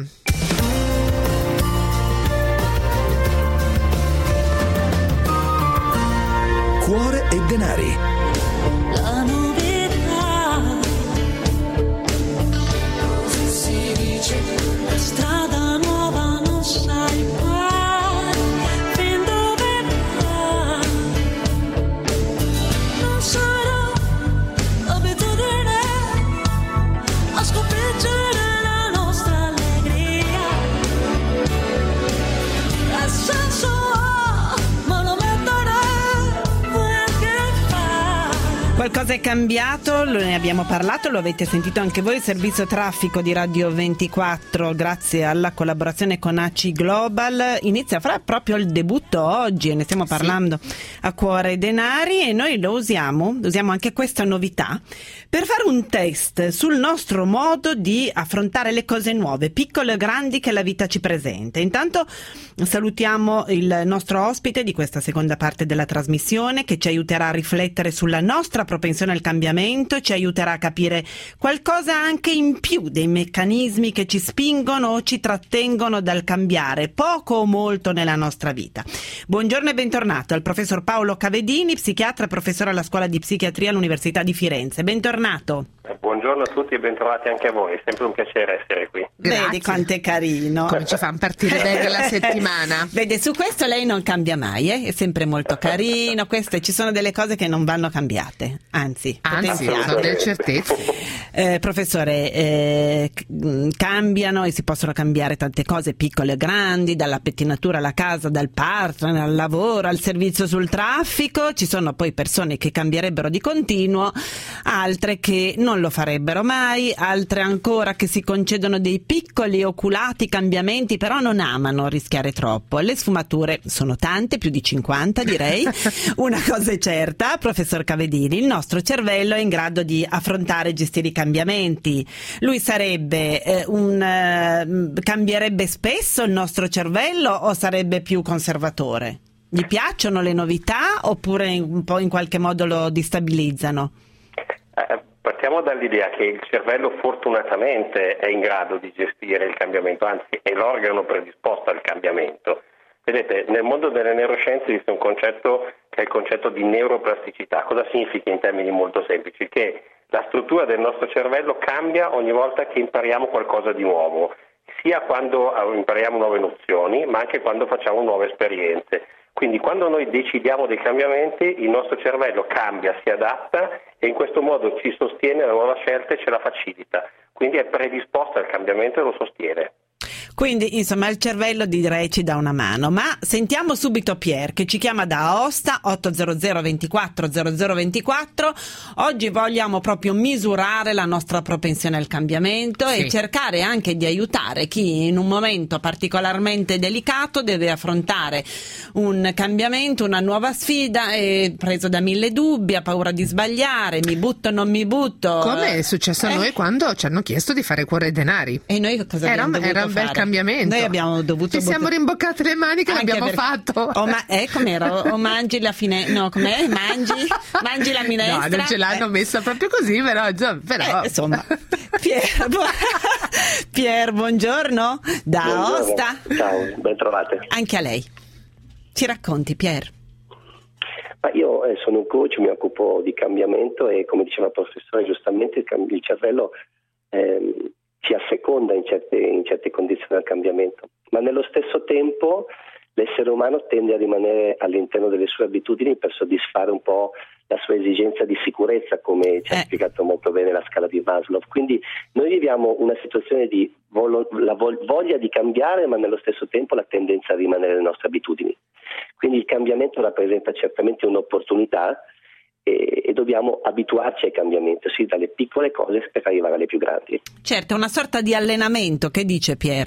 Cuore e denari. La novità, così si dice, la strada nuova non sai mai fin dove va. Non sarà l'abitudine a sconfiggere la nostra allegria. Cosa è cambiato? Lo ne abbiamo parlato, lo avete sentito anche voi, il servizio traffico di Radio ventiquattro, grazie alla collaborazione con A C I Global, inizia a fare proprio il debutto oggi e ne stiamo parlando sì. a Cuore e Denari, e noi lo usiamo, usiamo anche questa novità per fare un test sul nostro modo di affrontare le cose nuove, piccole o grandi, che la vita ci presenta. Intanto salutiamo il nostro ospite di questa seconda parte della trasmissione, che ci aiuterà a riflettere sulla nostra propensione al cambiamento, ci aiuterà a capire qualcosa anche in più dei meccanismi che ci spingono o ci trattengono dal cambiare, poco o molto, nella nostra vita. Buongiorno e bentornato al professor Paolo Cavedini, psichiatra e professore alla Scuola di Psichiatria all'Università di Firenze. Bentornato. Buongiorno a tutti e bentrovati anche a voi, è sempre un piacere essere qui. Grazie. Vedi quanto è carino. Come ci fanno partire bene la settimana. Vede, su questo lei non cambia mai, eh? È sempre molto carino. Queste ci sono delle cose che non vanno cambiate, anzi, anzi sono delle certezze. Eh, professore, eh, cambiano e si possono cambiare tante cose, piccole e grandi, dalla pettinatura alla casa, dal partner al lavoro, al servizio sul traffico. Ci sono poi persone che cambierebbero di continuo, altre che non lo farebbero mai, altre ancora che si concedono dei piccoli oculati cambiamenti, però non amano rischiare troppo. Le sfumature sono tante, più di cinquanta direi. Una cosa è certa, professor Cavedini, il nostro cervello è in grado di affrontare e gestire i cambiamenti. Lui sarebbe eh, un eh, cambierebbe spesso il nostro cervello o sarebbe più conservatore? Gli piacciono le novità oppure un po' in qualche modo lo destabilizzano? Eh, partiamo dall'idea che il cervello fortunatamente è in grado di gestire il cambiamento, anzi è l'organo predisposto al cambiamento. Vedete, nel mondo delle neuroscienze esiste un concetto che è il concetto di neuroplasticità. Cosa significa in termini molto semplici? Che la struttura del nostro cervello cambia ogni volta che impariamo qualcosa di nuovo, sia quando impariamo nuove nozioni, ma anche quando facciamo nuove esperienze. Quindi quando noi decidiamo dei cambiamenti, il nostro cervello cambia, si adatta e in questo modo ci sostiene la nuova scelta e ce la facilita. Quindi è predisposto al cambiamento e lo sostiene. Quindi, insomma, il cervello direi ci dà una mano. Ma sentiamo subito Pier, che ci chiama da Aosta, otto zero zero ventiquattro zero zero ventiquattro. Oggi vogliamo proprio misurare la nostra propensione al cambiamento sì. e cercare anche di aiutare chi in un momento particolarmente delicato deve affrontare un cambiamento, una nuova sfida, è preso da mille dubbi, ha paura di sbagliare, mi butto o non mi butto. Come è successo eh? a noi quando ci hanno chiesto di fare Cuore e Denari. E noi cosa era, abbiamo dovuto era un bel fare? cambiamento. Noi abbiamo dovuto ci siamo rimboccate le maniche e l'abbiamo per... fatto. O, ma... eh, com'era? O mangi la fine... No, com'è? Mangi, mangi la minestra? No, non ce l'hanno eh. messa proprio così, però, però... Eh, insomma. Pier, bu... Pier, buongiorno. Da buongiorno. Aosta. Ciao, ben trovate. Anche a lei. Ci racconti, Pier? Ma io eh, sono un coach, mi occupo di cambiamento e, come diceva il professore giustamente, il, cam- il cervello ehm, ci asseconda in certe, in certe condizioni al cambiamento, ma nello stesso tempo l'essere umano tende a rimanere all'interno delle sue abitudini per soddisfare un po' la sua esigenza di sicurezza, come ci ha eh. spiegato molto bene la scala di Maslow. Quindi noi viviamo una situazione di volo- la vo- voglia di cambiare, ma nello stesso tempo la tendenza a rimanere nelle nostre abitudini. Quindi il cambiamento rappresenta certamente un'opportunità e, e dobbiamo abituarci ai cambiamenti, sì, dalle piccole cose per arrivare alle più grandi. Certo, una sorta di allenamento, che dice Pier?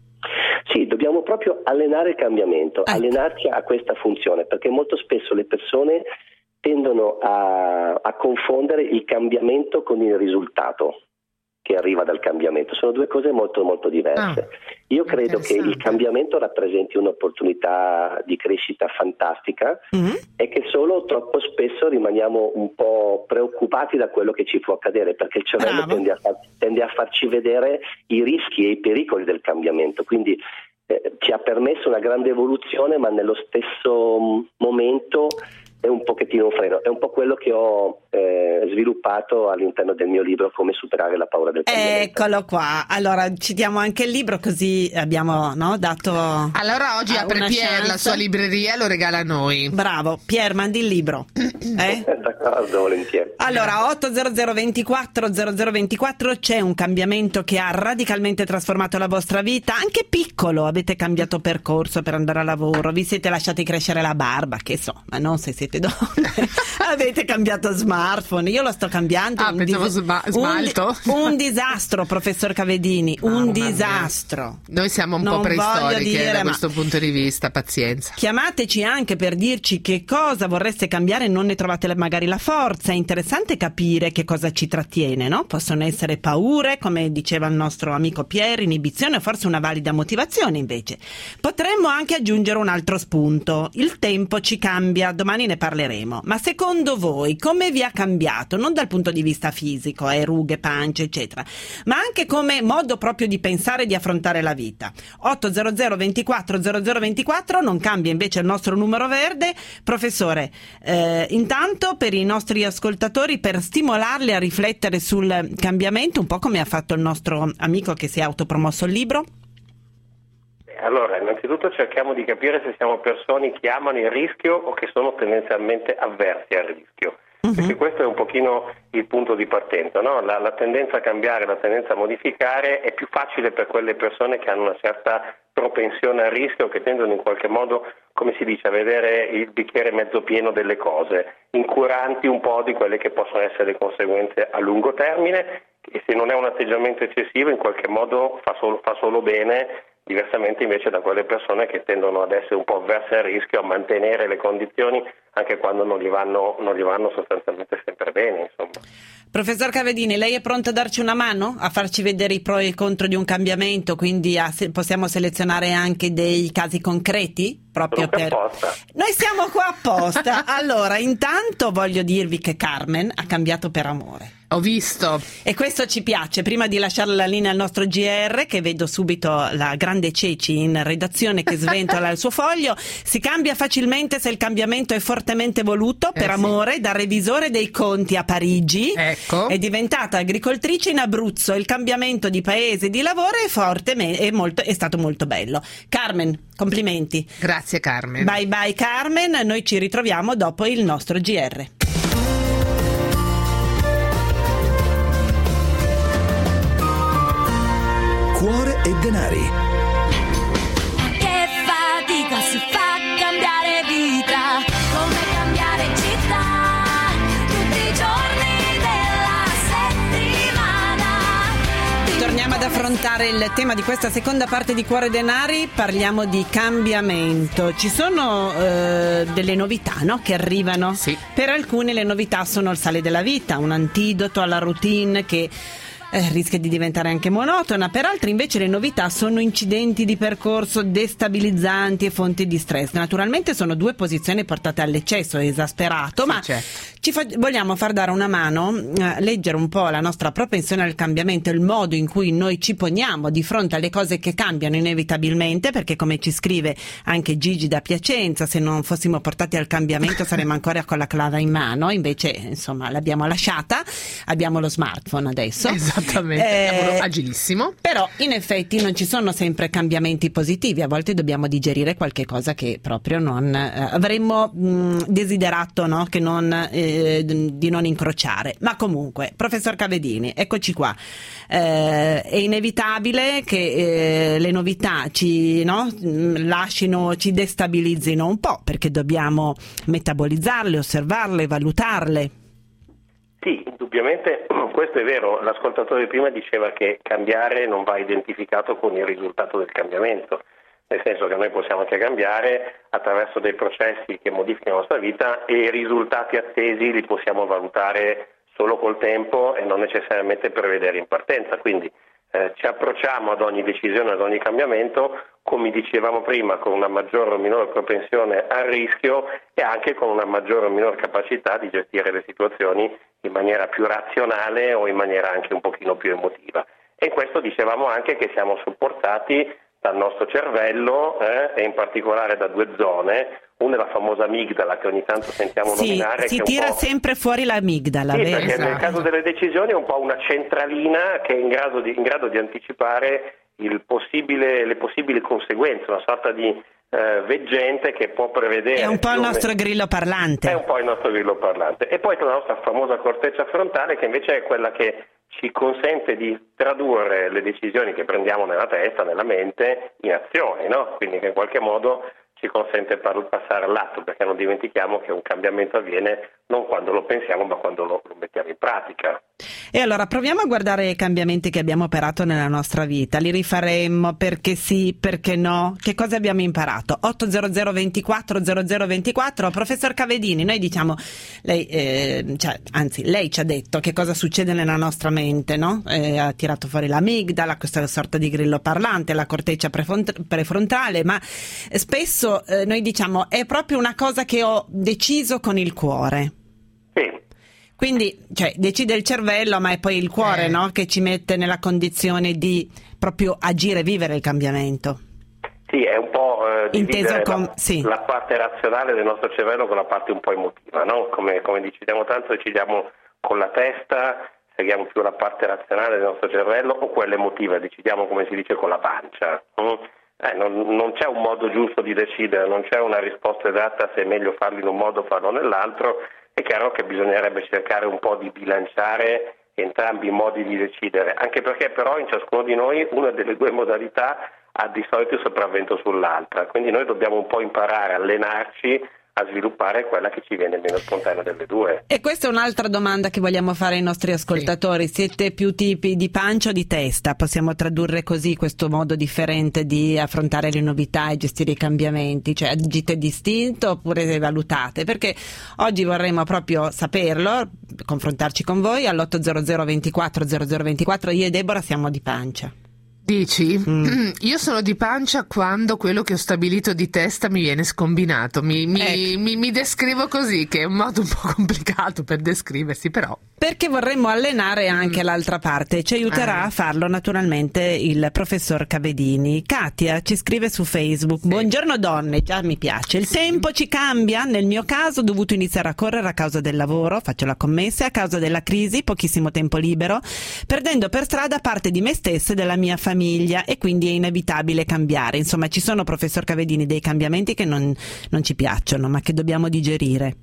Sì, dobbiamo proprio allenare il cambiamento, ecco. allenarci a questa funzione, perché molto spesso le persone tendono a, a confondere il cambiamento con il risultato che arriva dal cambiamento. Sono due cose molto molto diverse. Ah, Io credo che il cambiamento rappresenti un'opportunità di crescita fantastica mm-hmm. e che solo troppo spesso rimaniamo un po' preoccupati da quello che ci può accadere, perché il cervello tende a, far, tende a farci vedere i rischi e i pericoli del cambiamento. Quindi eh, ci ha permesso una grande evoluzione, ma nello stesso momento è un pochettino un freno, è un po' quello che ho eh, sviluppato all'interno del mio libro Come superare la paura del cambiamento. Eccolo qua, allora citiamo anche il libro, così abbiamo no, dato allora oggi apre Pier chance. La sua libreria e lo regala a noi. Bravo, Pier, mandi il libro. Eh? D'accordo, volentieri. Allora, otto zero zero ventiquattro zero zero ventiquattro, c'è un cambiamento che ha radicalmente trasformato la vostra vita, anche piccolo, avete cambiato percorso per andare a lavoro, vi siete lasciati crescere la barba, che so, ma non se siete siete donne, avete cambiato smartphone, io lo sto cambiando. Ah, pensavo dis- sma- smalto. Un, un disastro, professor Cavedini, ah, un disastro. Noi siamo un non po' preistoriche dire, da questo ma... punto di vista, pazienza. Chiamateci anche per dirci che cosa vorreste cambiare, non ne trovate magari la forza. È interessante capire che cosa ci trattiene, no? Possono essere paure, come diceva il nostro amico Pier, inibizione, forse una valida motivazione invece. Potremmo anche aggiungere un altro spunto. Il tempo ci cambia, domani ne parleremo. Ma secondo voi come vi ha cambiato? Non dal punto di vista fisico, eh, rughe, pance, eccetera, ma anche come modo proprio di pensare e di affrontare la vita. otto zero zero ventiquattro zero zero ventiquattro, non cambia invece il nostro numero verde. Professore, eh, intanto per i nostri ascoltatori, per stimolarli a riflettere sul cambiamento, un po' come ha fatto il nostro amico che si è autopromosso il libro. Allora, innanzitutto cerchiamo di capire se siamo persone che amano il rischio o che sono tendenzialmente avversi al rischio. Uh-huh. Perché questo è un pochino il punto di partenza, no? La, la tendenza a cambiare, la tendenza a modificare è più facile per quelle persone che hanno una certa propensione al rischio, che tendono in qualche modo, come si dice, a vedere il bicchiere mezzo pieno delle cose, incuranti un po' di quelle che possono essere le conseguenze a lungo termine, e se non è un atteggiamento eccessivo in qualche modo fa solo, fa solo bene, diversamente invece da quelle persone che tendono ad essere un po' avverse al rischio, a mantenere le condizioni anche quando non gli vanno, non gli vanno sostanzialmente sempre bene, insomma. Professor Cavedini, lei è pronto a darci una mano? A farci vedere i pro e i contro di un cambiamento, quindi a, se, possiamo selezionare anche dei casi concreti? Proprio per... apposta. Noi siamo qua apposta. Allora, intanto voglio dirvi che Carmen ha cambiato per amore. Ho visto. E questo ci piace. Prima di lasciare la linea al nostro G R, che vedo subito la grande Ceci in redazione che sventola il suo foglio, si cambia facilmente se il cambiamento è fortemente voluto. Per eh, amore, sì. Da revisore dei conti a Parigi, ecco. È diventata agricoltrice in Abruzzo. Il cambiamento di paese e di lavoro è forte, è, molto, è stato molto bello. Carmen, complimenti. Grazie Carmen. Bye bye Carmen, noi ci ritroviamo dopo il nostro G R. Cuore e denari. Che fatica si fa a cambiare vita, come cambiare città, tutti i giorni della settimana. Torniamo ad affrontare il tema di questa seconda parte di Cuore e Denari. Parliamo di cambiamento. Ci sono eh, delle novità, no? Che arrivano. Sì. Per alcune le novità sono il sale della vita, un antidoto alla routine che Eh, rischia di diventare anche monotona. Per altri invece le novità sono incidenti di percorso destabilizzanti e fonti di stress. Naturalmente sono due posizioni portate all'eccesso e esasperato, sì, ma certo. ci fa- vogliamo far dare una mano a eh, leggere un po' la nostra propensione al cambiamento, il modo in cui noi ci poniamo di fronte alle cose che cambiano inevitabilmente, perché come ci scrive anche Gigi da Piacenza, se non fossimo portati al cambiamento saremmo ancora con la clava in mano, invece insomma l'abbiamo lasciata, abbiamo lo smartphone adesso. Esatto. Esattamente, Eh, lavoro agilissimo. Però in effetti non ci sono sempre cambiamenti positivi, a volte dobbiamo digerire qualche cosa che proprio non eh, avremmo mh, desiderato, no? Che non, eh, di non incrociare. Ma comunque, professor Cavedini, eccoci qua. Eh, è inevitabile che eh, le novità ci no, lasciano, ci destabilizzino un po', perché dobbiamo metabolizzarle, osservarle, valutarle. Sì, indubbiamente questo è vero. L'ascoltatore prima diceva che cambiare non va identificato con il risultato del cambiamento, nel senso che noi possiamo anche cambiare attraverso dei processi che modificano la nostra vita e i risultati attesi li possiamo valutare solo col tempo e non necessariamente prevedere in partenza. Quindi eh, ci approcciamo ad ogni decisione, ad ogni cambiamento, come dicevamo prima, con una maggiore o minore propensione al rischio e anche con una maggiore o minore capacità di gestire le situazioni in maniera più razionale o in maniera anche un pochino più emotiva. E in questo dicevamo anche che siamo supportati dal nostro cervello eh, e in particolare da due zone. Una è la famosa amigdala che ogni tanto sentiamo sì, nominare. Si che tira un po'... sempre fuori l'amigdala, sì, vero? perché Esatto. nel caso delle decisioni è un po' una centralina che è in grado di, in grado di anticipare il possibile, le possibili conseguenze, una sorta di eh, veggente che può prevedere. È un po' il nostro grillo parlante. È un po' il nostro grillo parlante. E poi c'è la nostra famosa corteccia frontale, che invece è quella che ci consente di tradurre le decisioni che prendiamo nella testa, nella mente, in azioni, no? Quindi che in qualche modo ci consente di passare all'atto, perché non dimentichiamo che un cambiamento avviene non quando lo pensiamo ma quando lo, lo mettiamo in pratica. E allora proviamo a guardare i cambiamenti che abbiamo operato nella nostra vita, li rifaremmo, perché sì, perché no, che cosa abbiamo imparato? otto zero zero ventiquattro zero zero ventiquattro. Professor Cavedini, noi diciamo, lei, eh, cioè, anzi lei ci ha detto che cosa succede nella nostra mente, no? Eh, ha tirato fuori l'amigdala, questa sorta di grillo parlante, la corteccia prefront- prefrontale, ma spesso eh, noi diciamo è proprio una cosa che ho deciso con il cuore. Sì. Quindi, cioè, decide il cervello, ma è poi il cuore, eh. no? Che ci mette nella condizione di proprio agire, vivere il cambiamento. Sì, è un po' eh, inteso con la, sì. la parte razionale del nostro cervello con la parte un po' emotiva, no? Come, come decidiamo tanto, decidiamo con la testa, seguiamo più la parte razionale del nostro cervello, o quella emotiva, decidiamo, come si dice, con la pancia. Mm? Eh, non, non c'è un modo giusto di decidere, non c'è una risposta esatta se è meglio farlo in un modo o farlo nell'altro. È chiaro che bisognerebbe cercare un po' di bilanciare entrambi i modi di decidere, anche perché però in ciascuno di noi una delle due modalità ha di solito il sopravvento sull'altra, quindi noi dobbiamo un po' imparare, allenarci a sviluppare quella che ci viene meno spontanea delle due. E questa è un'altra domanda che vogliamo fare ai nostri ascoltatori: sì. Siete più tipi di pancia o di testa? Possiamo tradurre così questo modo differente di affrontare le novità e gestire i cambiamenti, cioè agite distinto oppure valutate? Perché oggi vorremmo proprio saperlo, confrontarci con voi all'otto zero zero ventiquattro zero zero ventiquattro. Io e Deborah siamo di pancia. Dici? Mm. Io sono di pancia quando quello che ho stabilito di testa mi viene scombinato. Mi, mi, ecco. mi, mi descrivo così, che è un modo un po' complicato per descriversi, però. Perché vorremmo allenare anche mm. l'altra parte. Ci aiuterà eh. a farlo naturalmente il professor Cavedini. Katia ci scrive su Facebook: sì. Buongiorno donne, già mi piace. Il sì. tempo ci cambia. Nel mio caso ho dovuto iniziare a correre a causa del lavoro, faccio la commessa, e a causa della crisi, pochissimo tempo libero, perdendo per strada parte di me stessa e della mia famiglia. famiglia e quindi è inevitabile cambiare. Insomma, ci sono, professor Cavedini, dei cambiamenti che non, non ci piacciono ma che dobbiamo digerire.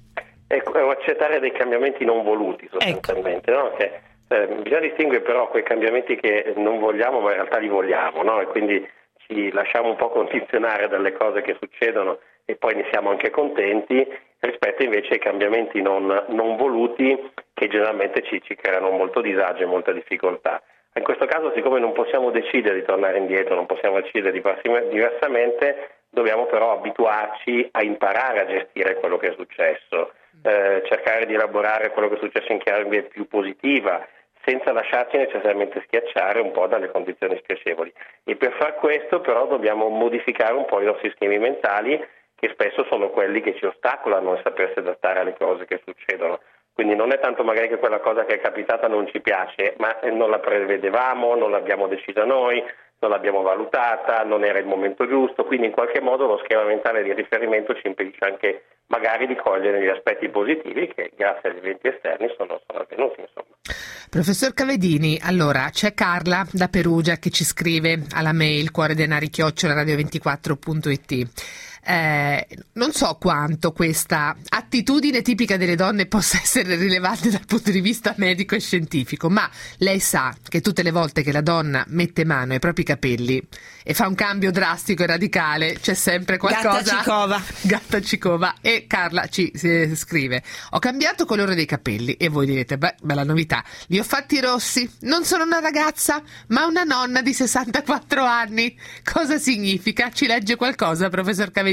Ecco, è accettare dei cambiamenti non voluti sostanzialmente, ecco. no? Che, eh, bisogna distinguere però quei cambiamenti che non vogliamo ma in realtà li vogliamo, no? E quindi ci lasciamo un po' condizionare dalle cose che succedono e poi ne siamo anche contenti, rispetto invece ai cambiamenti non, non voluti che generalmente ci, ci creano molto disagio e molta difficoltà. In questo caso, siccome non possiamo decidere di tornare indietro, non possiamo decidere di farsi diversamente, dobbiamo però abituarci a imparare a gestire quello che è successo, eh, cercare di elaborare quello che è successo in chiave più positiva, senza lasciarci necessariamente schiacciare un po' dalle condizioni spiacevoli. E per far questo però dobbiamo modificare un po' i nostri schemi mentali, che spesso sono quelli che ci ostacolano a sapersi adattare alle cose che succedono. Quindi non è tanto magari che quella cosa che è capitata non ci piace, ma non la prevedevamo, non l'abbiamo decisa noi, non l'abbiamo valutata, non era il momento giusto, quindi in qualche modo lo schema mentale di riferimento ci impedisce anche magari di cogliere gli aspetti positivi che grazie agli eventi esterni sono, sono avvenuti, insomma. Professor Cavedini, allora c'è Carla da Perugia che ci scrive alla mail cuoredenari chiocciola radio ventiquattro punto it. Eh, non so quanto questa attitudine tipica delle donne possa essere rilevante dal punto di vista medico e scientifico, ma lei sa che tutte le volte che la donna mette mano ai propri capelli e fa un cambio drastico e radicale c'è sempre qualcosa. Gatta Cicova. Gatta Cicova. E Carla ci eh, scrive: ho cambiato colore dei capelli. E voi direte: beh, bella novità, li ho fatti rossi. Non sono una ragazza ma una nonna di sessantaquattro anni. Cosa significa? Ci legge qualcosa, professor Cavedini?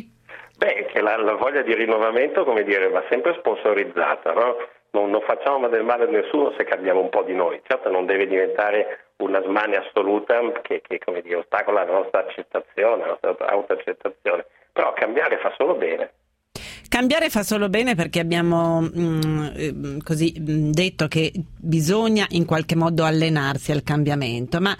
Beh, che la, la voglia di rinnovamento, come dire, va sempre sponsorizzata, no? Non, non facciamo del male a nessuno se cambiamo un po' di noi. Certo, non deve diventare una smania assoluta che, che come dire, ostacola la nostra accettazione, la nostra autoaccettazione. Però cambiare fa solo bene. Cambiare fa solo bene perché abbiamo mh, così mh, detto che bisogna in qualche modo allenarsi al cambiamento, ma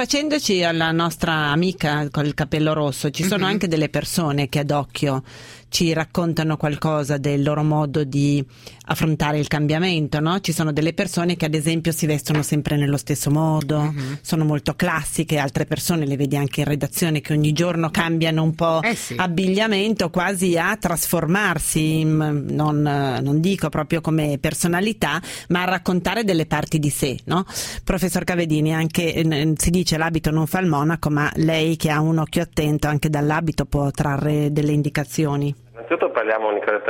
rifacendoci alla nostra amica col capello rosso, ci sono mm-hmm. anche delle persone che ad occhio ci raccontano qualcosa del loro modo di affrontare il cambiamento, no? Ci sono delle persone che ad esempio si vestono sempre nello stesso modo, mm-hmm. sono molto classiche, altre persone le vedi anche in redazione che ogni giorno cambiano un po' eh sì. abbigliamento, quasi a trasformarsi, non, non dico proprio come personalità, ma a raccontare delle parti di sé, no? Professor Cavedini, anche eh, si dice l'abito non fa il monaco, ma lei che ha un occhio attento anche dall'abito può trarre delle indicazioni. Innanzitutto parliamo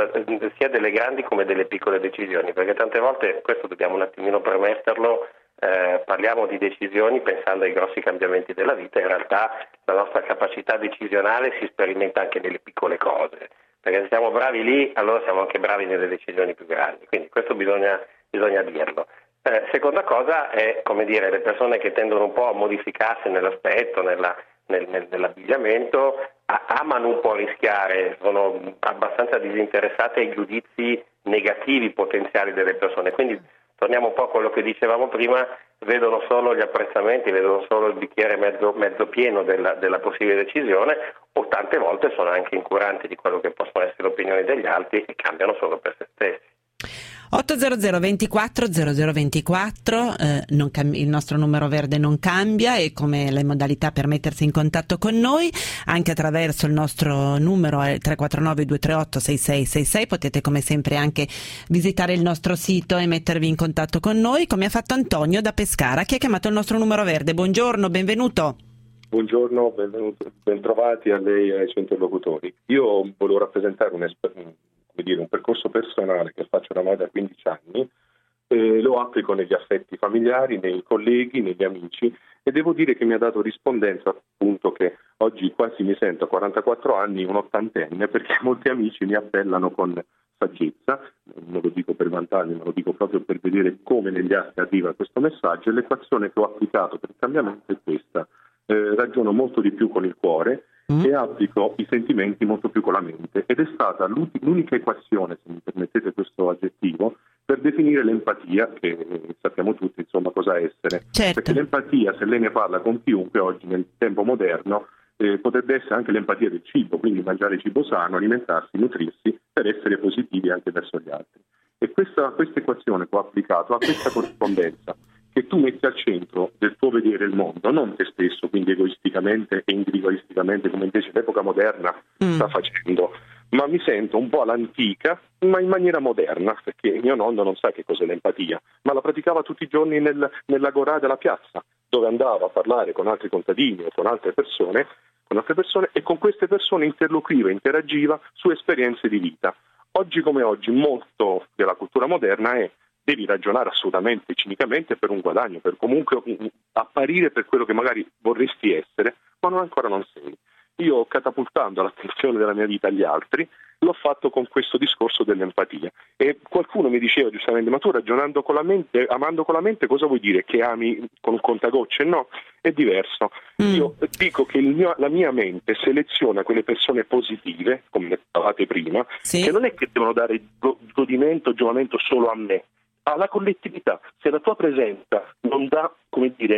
sia delle grandi come delle piccole decisioni, perché tante volte, questo dobbiamo un attimino premetterlo, eh, parliamo di decisioni pensando ai grossi cambiamenti della vita, in realtà la nostra capacità decisionale si sperimenta anche nelle piccole cose, perché se siamo bravi lì allora siamo anche bravi nelle decisioni più grandi, quindi questo bisogna, bisogna dirlo. Eh, seconda cosa è, come dire, le persone che tendono un po' a modificarsi nell'aspetto, nella, nel, nel, nell'abbigliamento, a, amano un po' rischiare, sono abbastanza disinteressate ai giudizi negativi potenziali delle persone, quindi torniamo un po' a quello che dicevamo prima, vedono solo gli apprezzamenti, vedono solo il bicchiere mezzo, mezzo pieno della, della possibile decisione, o tante volte sono anche incuranti di quello che possono essere le opinioni degli altri e cambiano solo per se stessi. otto zero zero ventiquattro zero zero ventiquattro, eh, non cam- il nostro numero verde non cambia, e come le modalità per mettersi in contatto con noi anche attraverso il nostro numero è tre quattro nove due tre otto sei sei sei sei. Potete come sempre anche visitare il nostro sito e mettervi in contatto con noi, come ha fatto Antonio da Pescara, che ha chiamato il nostro numero verde. Buongiorno, benvenuto. Buongiorno, benvenuto, bentrovati a lei e ai suoi interlocutori. Io volevo rappresentare un esperto, come dire, un percorso personale che faccio oramai da quindici anni, eh, lo applico negli affetti familiari, nei colleghi, negli amici, e devo dire che mi ha dato rispondenza, appunto, che oggi quasi mi sento a quarantaquattro anni un ottantenne, perché molti amici mi appellano con saggezza, non lo dico per vantarmi, ma lo dico proprio per vedere come negli atti arriva questo messaggio, e l'equazione che ho applicato per il cambiamento è questa: eh, ragiono molto di più con il cuore, Mm. e applico i sentimenti molto più con la mente, ed è stata l'unica equazione, se mi permettete questo aggettivo, per definire l'empatia, che sappiamo tutti insomma cosa essere. Certo. Perché l'empatia, se lei ne parla con chiunque oggi nel tempo moderno, eh, potrebbe essere anche l'empatia del cibo, quindi mangiare cibo sano, alimentarsi, nutrirsi per essere positivi anche verso gli altri. E questa, questa equazione che ho applicato ha questa corrispondenza, che tu metti al centro del tuo vedere il mondo, non te stesso, quindi egoisticamente e individualisticamente, come invece l'epoca moderna mm. sta facendo, ma mi sento un po' all'antica, ma in maniera moderna, perché mio nonno non sa che cos'è l'empatia, ma la praticava tutti i giorni nel, nell'agorà della piazza, dove andava a parlare con altri contadini o con altre persone, con altre persone, e con queste persone interloquiva, interagiva su esperienze di vita. Oggi come oggi, molto della cultura moderna è: devi ragionare assolutamente cinicamente per un guadagno, per comunque apparire per quello che magari vorresti essere, ma non ancora non sei. Io, catapultando l'attenzione della mia vita agli altri, l'ho fatto con questo discorso dell'empatia. E qualcuno mi diceva giustamente: ma tu ragionando con la mente, amando con la mente, cosa vuoi dire? Che ami con un contagocce? No, è diverso. Mm. Io dico che il mio, la mia mente seleziona quelle persone positive, come ne parlavate prima, sì. che non è che devono dare godimento, giovamento solo a me, alla collettività. Se la tua presenza non dà, come dire,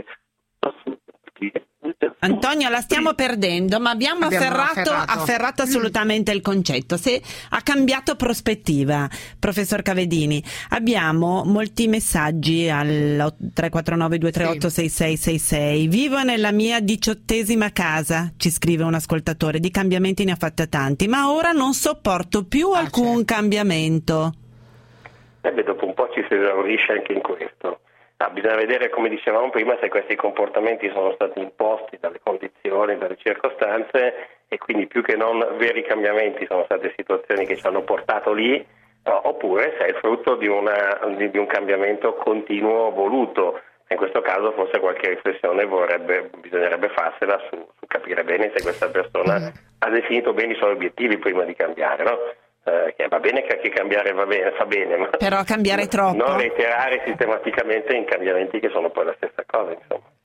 Antonio, la stiamo perdendo, ma abbiamo, abbiamo afferrato, afferrato. afferrato assolutamente il concetto. Se ha cambiato prospettiva, professor Cavedini. Abbiamo molti messaggi al tre quattro nove due tre otto sei sei sei sei. Vivo nella mia diciottesima casa, ci scrive un ascoltatore, di cambiamenti ne ha fatta tanti, ma ora non sopporto più ah, alcun certo. cambiamento. Eh beh, dopo un po' ci si esaurisce anche in questo. Ah, bisogna vedere, come dicevamo prima, se questi comportamenti sono stati imposti dalle condizioni, dalle circostanze, e quindi più che non veri cambiamenti sono state situazioni che ci hanno portato lì, no, oppure se è il frutto di, una, di, di un cambiamento continuo voluto. In questo caso forse qualche riflessione vorrebbe, bisognerebbe farsela su, su capire bene se questa persona mm. ha definito bene i suoi obiettivi prima di cambiare, no? Eh, che va bene che cambiare va bene, fa bene, ma però cambiare troppo, non reiterare sistematicamente in cambiamenti che sono poi la stessa cosa, insomma.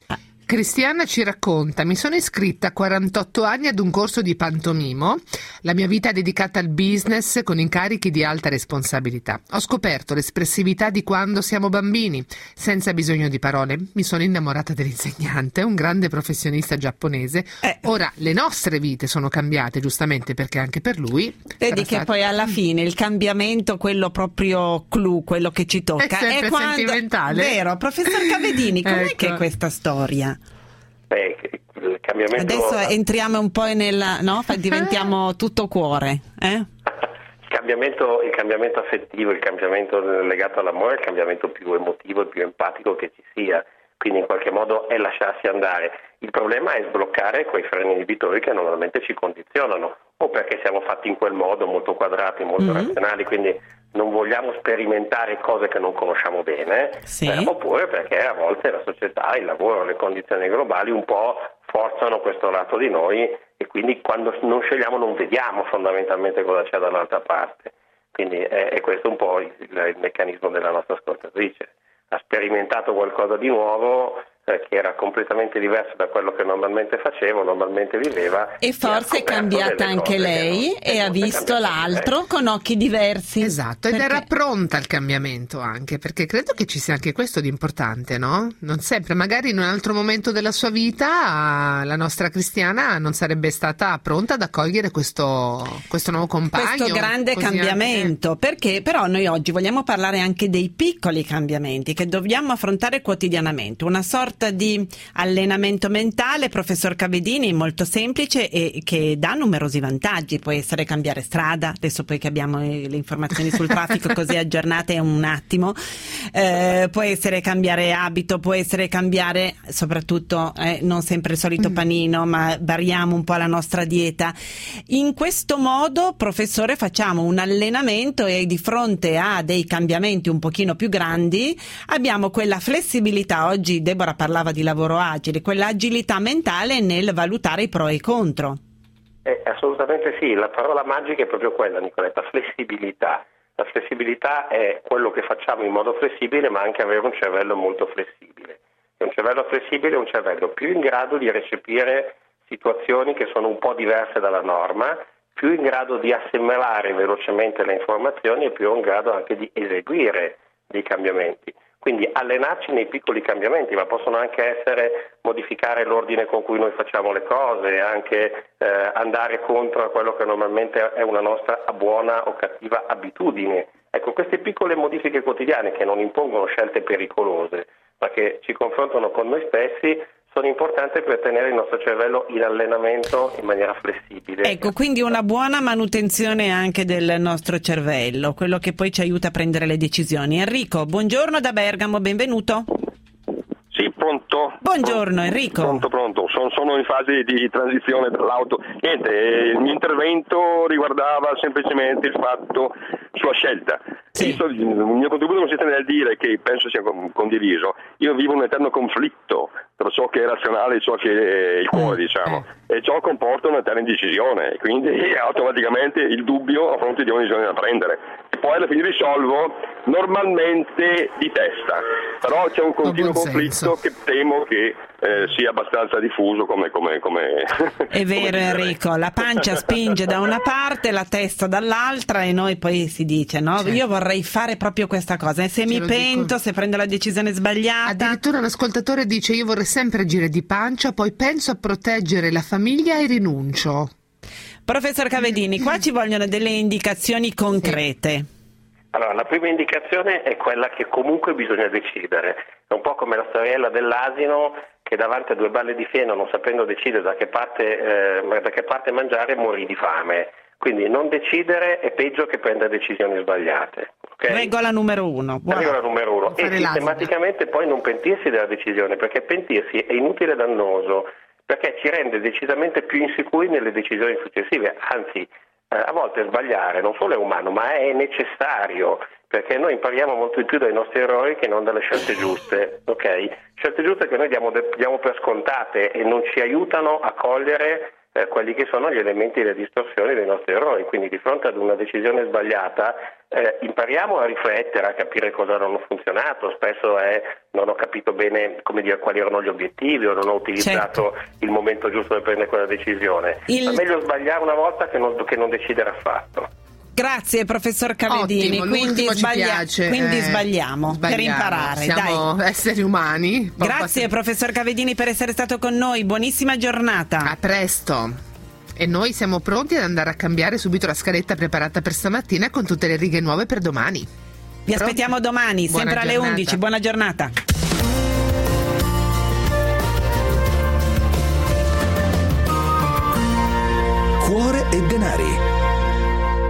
Cristiana ci racconta: mi sono iscritta a quarantotto anni ad un corso di pantomimo, la mia vita è dedicata al business con incarichi di alta responsabilità. Ho scoperto l'espressività di quando siamo bambini, senza bisogno di parole. Mi sono innamorata dell'insegnante, un grande professionista giapponese. Eh. Ora le nostre vite sono cambiate, giustamente, perché anche per lui vedi che stato... poi alla fine il cambiamento, quello proprio clou, quello che ci tocca, è sempre è quando... sentimentale. Vero, professor Cavedini, com'è ecco. che è questa storia? Beh, il cambiamento... Adesso entriamo un po' nella, no? Diventiamo tutto cuore, eh? Il cambiamento, il cambiamento affettivo, il cambiamento legato all'amore è il cambiamento più emotivo e più empatico che ci sia, quindi in qualche modo è lasciarsi andare. Il problema è sbloccare quei freni inibitori che normalmente ci condizionano, o perché siamo fatti in quel modo, molto quadrati, molto mm-hmm. razionali, quindi non vogliamo sperimentare cose che non conosciamo bene, sì. eh, oppure perché a volte la società, il lavoro, le condizioni globali un po' forzano questo lato di noi e quindi quando non scegliamo non vediamo fondamentalmente cosa c'è dall'altra parte. Quindi è, è questo un po' il, il meccanismo della nostra ascoltatrice. Ha sperimentato qualcosa di nuovo eh, che era completamente diverso da quello che normalmente facevo, normalmente viveva. E forse è cambiata anche lei e ha visto l'altro con occhi diversi. Esatto, ed perché... era pronta al cambiamento anche, perché credo che ci sia anche questo di importante, no? Non sempre, magari in un altro momento della sua vita la nostra Cristiana non sarebbe stata pronta ad accogliere questo, questo nuovo compagno. Questo grande cambiamento, anche... perché però noi oggi vogliamo parlare anche dei piccoli cambiamenti che dobbiamo affrontare quotidianamente, una sorta di allenamento mentale, professor Cavedini, molto semplice e che dà numerosi vantaggi. Può essere cambiare strada, adesso poi che abbiamo le informazioni sul traffico così aggiornate un attimo, eh, può essere cambiare abito, può essere cambiare soprattutto eh, non sempre il solito panino, ma variamo un po' la nostra dieta. In questo modo, professore, facciamo un allenamento e di fronte a dei cambiamenti un pochino più grandi abbiamo quella flessibilità. Oggi Deborah parlava di lavoro agile, quell'agilità mentale nel valutare i pro e i contro. Eh, assolutamente sì, la parola magica è proprio quella, Nicoletta, flessibilità. La flessibilità è quello che facciamo in modo flessibile, ma anche avere un cervello molto flessibile. E un cervello flessibile è un cervello più in grado di recepire situazioni che sono un po' diverse dalla norma, più in grado di assimilare velocemente le informazioni e più in grado anche di eseguire dei cambiamenti. Quindi allenarci nei piccoli cambiamenti, ma possono anche essere modificare l'ordine con cui noi facciamo le cose, anche eh, andare contro a quello che normalmente è una nostra buona o cattiva abitudine. Ecco, queste piccole modifiche quotidiane che non impongono scelte pericolose, ma che ci confrontano con noi stessi, sono importanti per tenere il nostro cervello in allenamento in maniera flessibile. Ecco, quindi una buona manutenzione anche del nostro cervello, quello che poi ci aiuta a prendere le decisioni. Enrico, buongiorno da Bergamo, benvenuto. Sì, pronto? Buongiorno Enrico. Pronto, pronto. Sono, sono in fase di transizione dall'auto. Niente, il mio intervento riguardava semplicemente il fatto, sua scelta. Sì. Visto, il mio contributo consiste nel dire che penso sia condiviso. Io vivo un eterno conflitto tra ciò che è razionale e ciò che è il cuore, diciamo, e ciò comporta un'eterna indecisione, quindi automaticamente il dubbio a fronte di ogni decisione da prendere. E poi alla fine risolvo normalmente di testa, però c'è un continuo conflitto che temo che eh, sia abbastanza diffuso come... come, come è vero Enrico, la pancia spinge da una parte, la testa dall'altra e noi poi si dice, no? Certo. Io vorrei fare proprio questa cosa e se Ce mi pento, dico. se prendo la decisione sbagliata... Addirittura un ascoltatore dice io vorrei sempre agire di pancia, poi penso a proteggere la famiglia e rinuncio. Professor Cavedini, qua ci vogliono delle indicazioni concrete. Sì. Allora, la prima indicazione è quella che comunque bisogna decidere. È un po' come la storiella dell'asino che davanti a due balle di fieno, non sapendo decidere da che parte, eh, da che parte mangiare, morì di fame. Quindi non decidere è peggio che prendere decisioni sbagliate. Okay? Regola numero uno. Buona. Regola numero uno. E sistematicamente poi non pentirsi della decisione, perché pentirsi è inutile e dannoso, perché ci rende decisamente più insicuri nelle decisioni successive. Anzi, eh, a volte sbagliare non solo è umano, ma è necessario, perché noi impariamo molto di più dai nostri errori che non dalle scelte giuste. Ok? Scelte giuste che noi diamo, diamo per scontate e non ci aiutano a cogliere eh, quelli che sono gli elementi e le distorsioni dei nostri errori. Quindi di fronte ad una decisione sbagliata eh, impariamo a riflettere, a capire cosa non ha funzionato. Spesso è non ho capito bene, come dire, quali erano gli obiettivi, o non ho utilizzato certo. il momento giusto per prendere quella decisione. Il... È meglio sbagliare una volta che non, che non decidere affatto. Grazie professor Cavedini. Ottimo, quindi, sbaglia- quindi eh, sbagliamo, sbagliamo per imparare. Siamo dai. esseri umani. Grazie professor Cavedini per essere stato con noi, buonissima giornata. A presto. E noi siamo pronti ad andare a cambiare subito la scaletta preparata per stamattina con tutte le righe nuove per domani. Vi Pronti? aspettiamo domani, Buona sempre alle giornata. undici. Buona giornata. Cuore e denari.